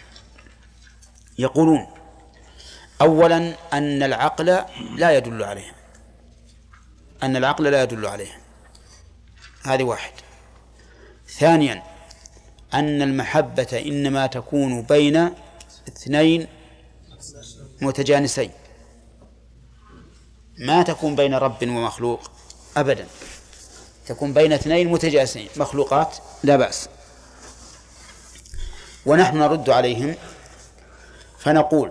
يقولون أولا أن العقل لا يدل عليها، أن العقل لا يدل عليها، هذه واحد. ثانيا أن المحبة إنما تكون بين اثنين متجانسين، ما تكون بين رب ومخلوق أبدا، تكون بين اثنين متجانسين مخلوقات لا بأس. ونحن نرد عليهم فنقول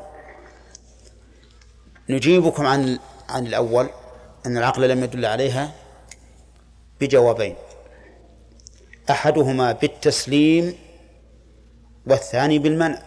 نجيبكم عن عن الأول أن العقل لم يدل عليها بجوابين: أحدهما بالتسليم والثاني بالمنع.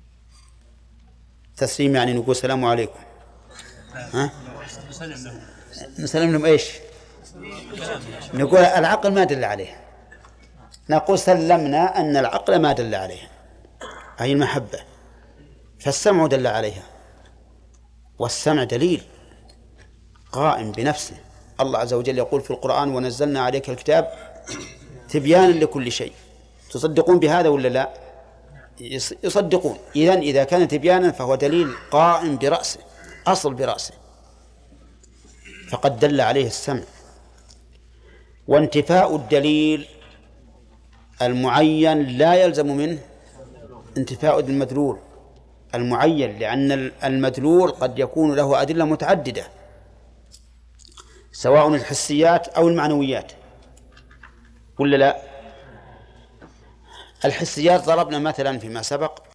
تسليم يعني نقول السلام عليكم، ها؟ نسلم لهم إيش؟ نقول العقل ما دل عليه، نقول سلمنا أن العقل ما دل عليه، أي المحبة، فالسمع دل عليها، والسمع دليل قائم بنفسه. الله عز وجل يقول في القرآن: ونزلنا عليك الكتاب تبيانا لكل شيء. تصدقون بهذا ولا لا؟ يصدقون. إذن إذا كان تبيانا فهو دليل قائم برأسه، أصل برأسه، فقد دل عليه السمع. وانتفاء الدليل المعين لا يلزم منه انتفاء المدلول المعين، لأن المدلول قد يكون له أدلة متعددة سواء الحسيات أو المعنويات، ولا لا؟ الحسيات ضربنا مثلا فيما سبق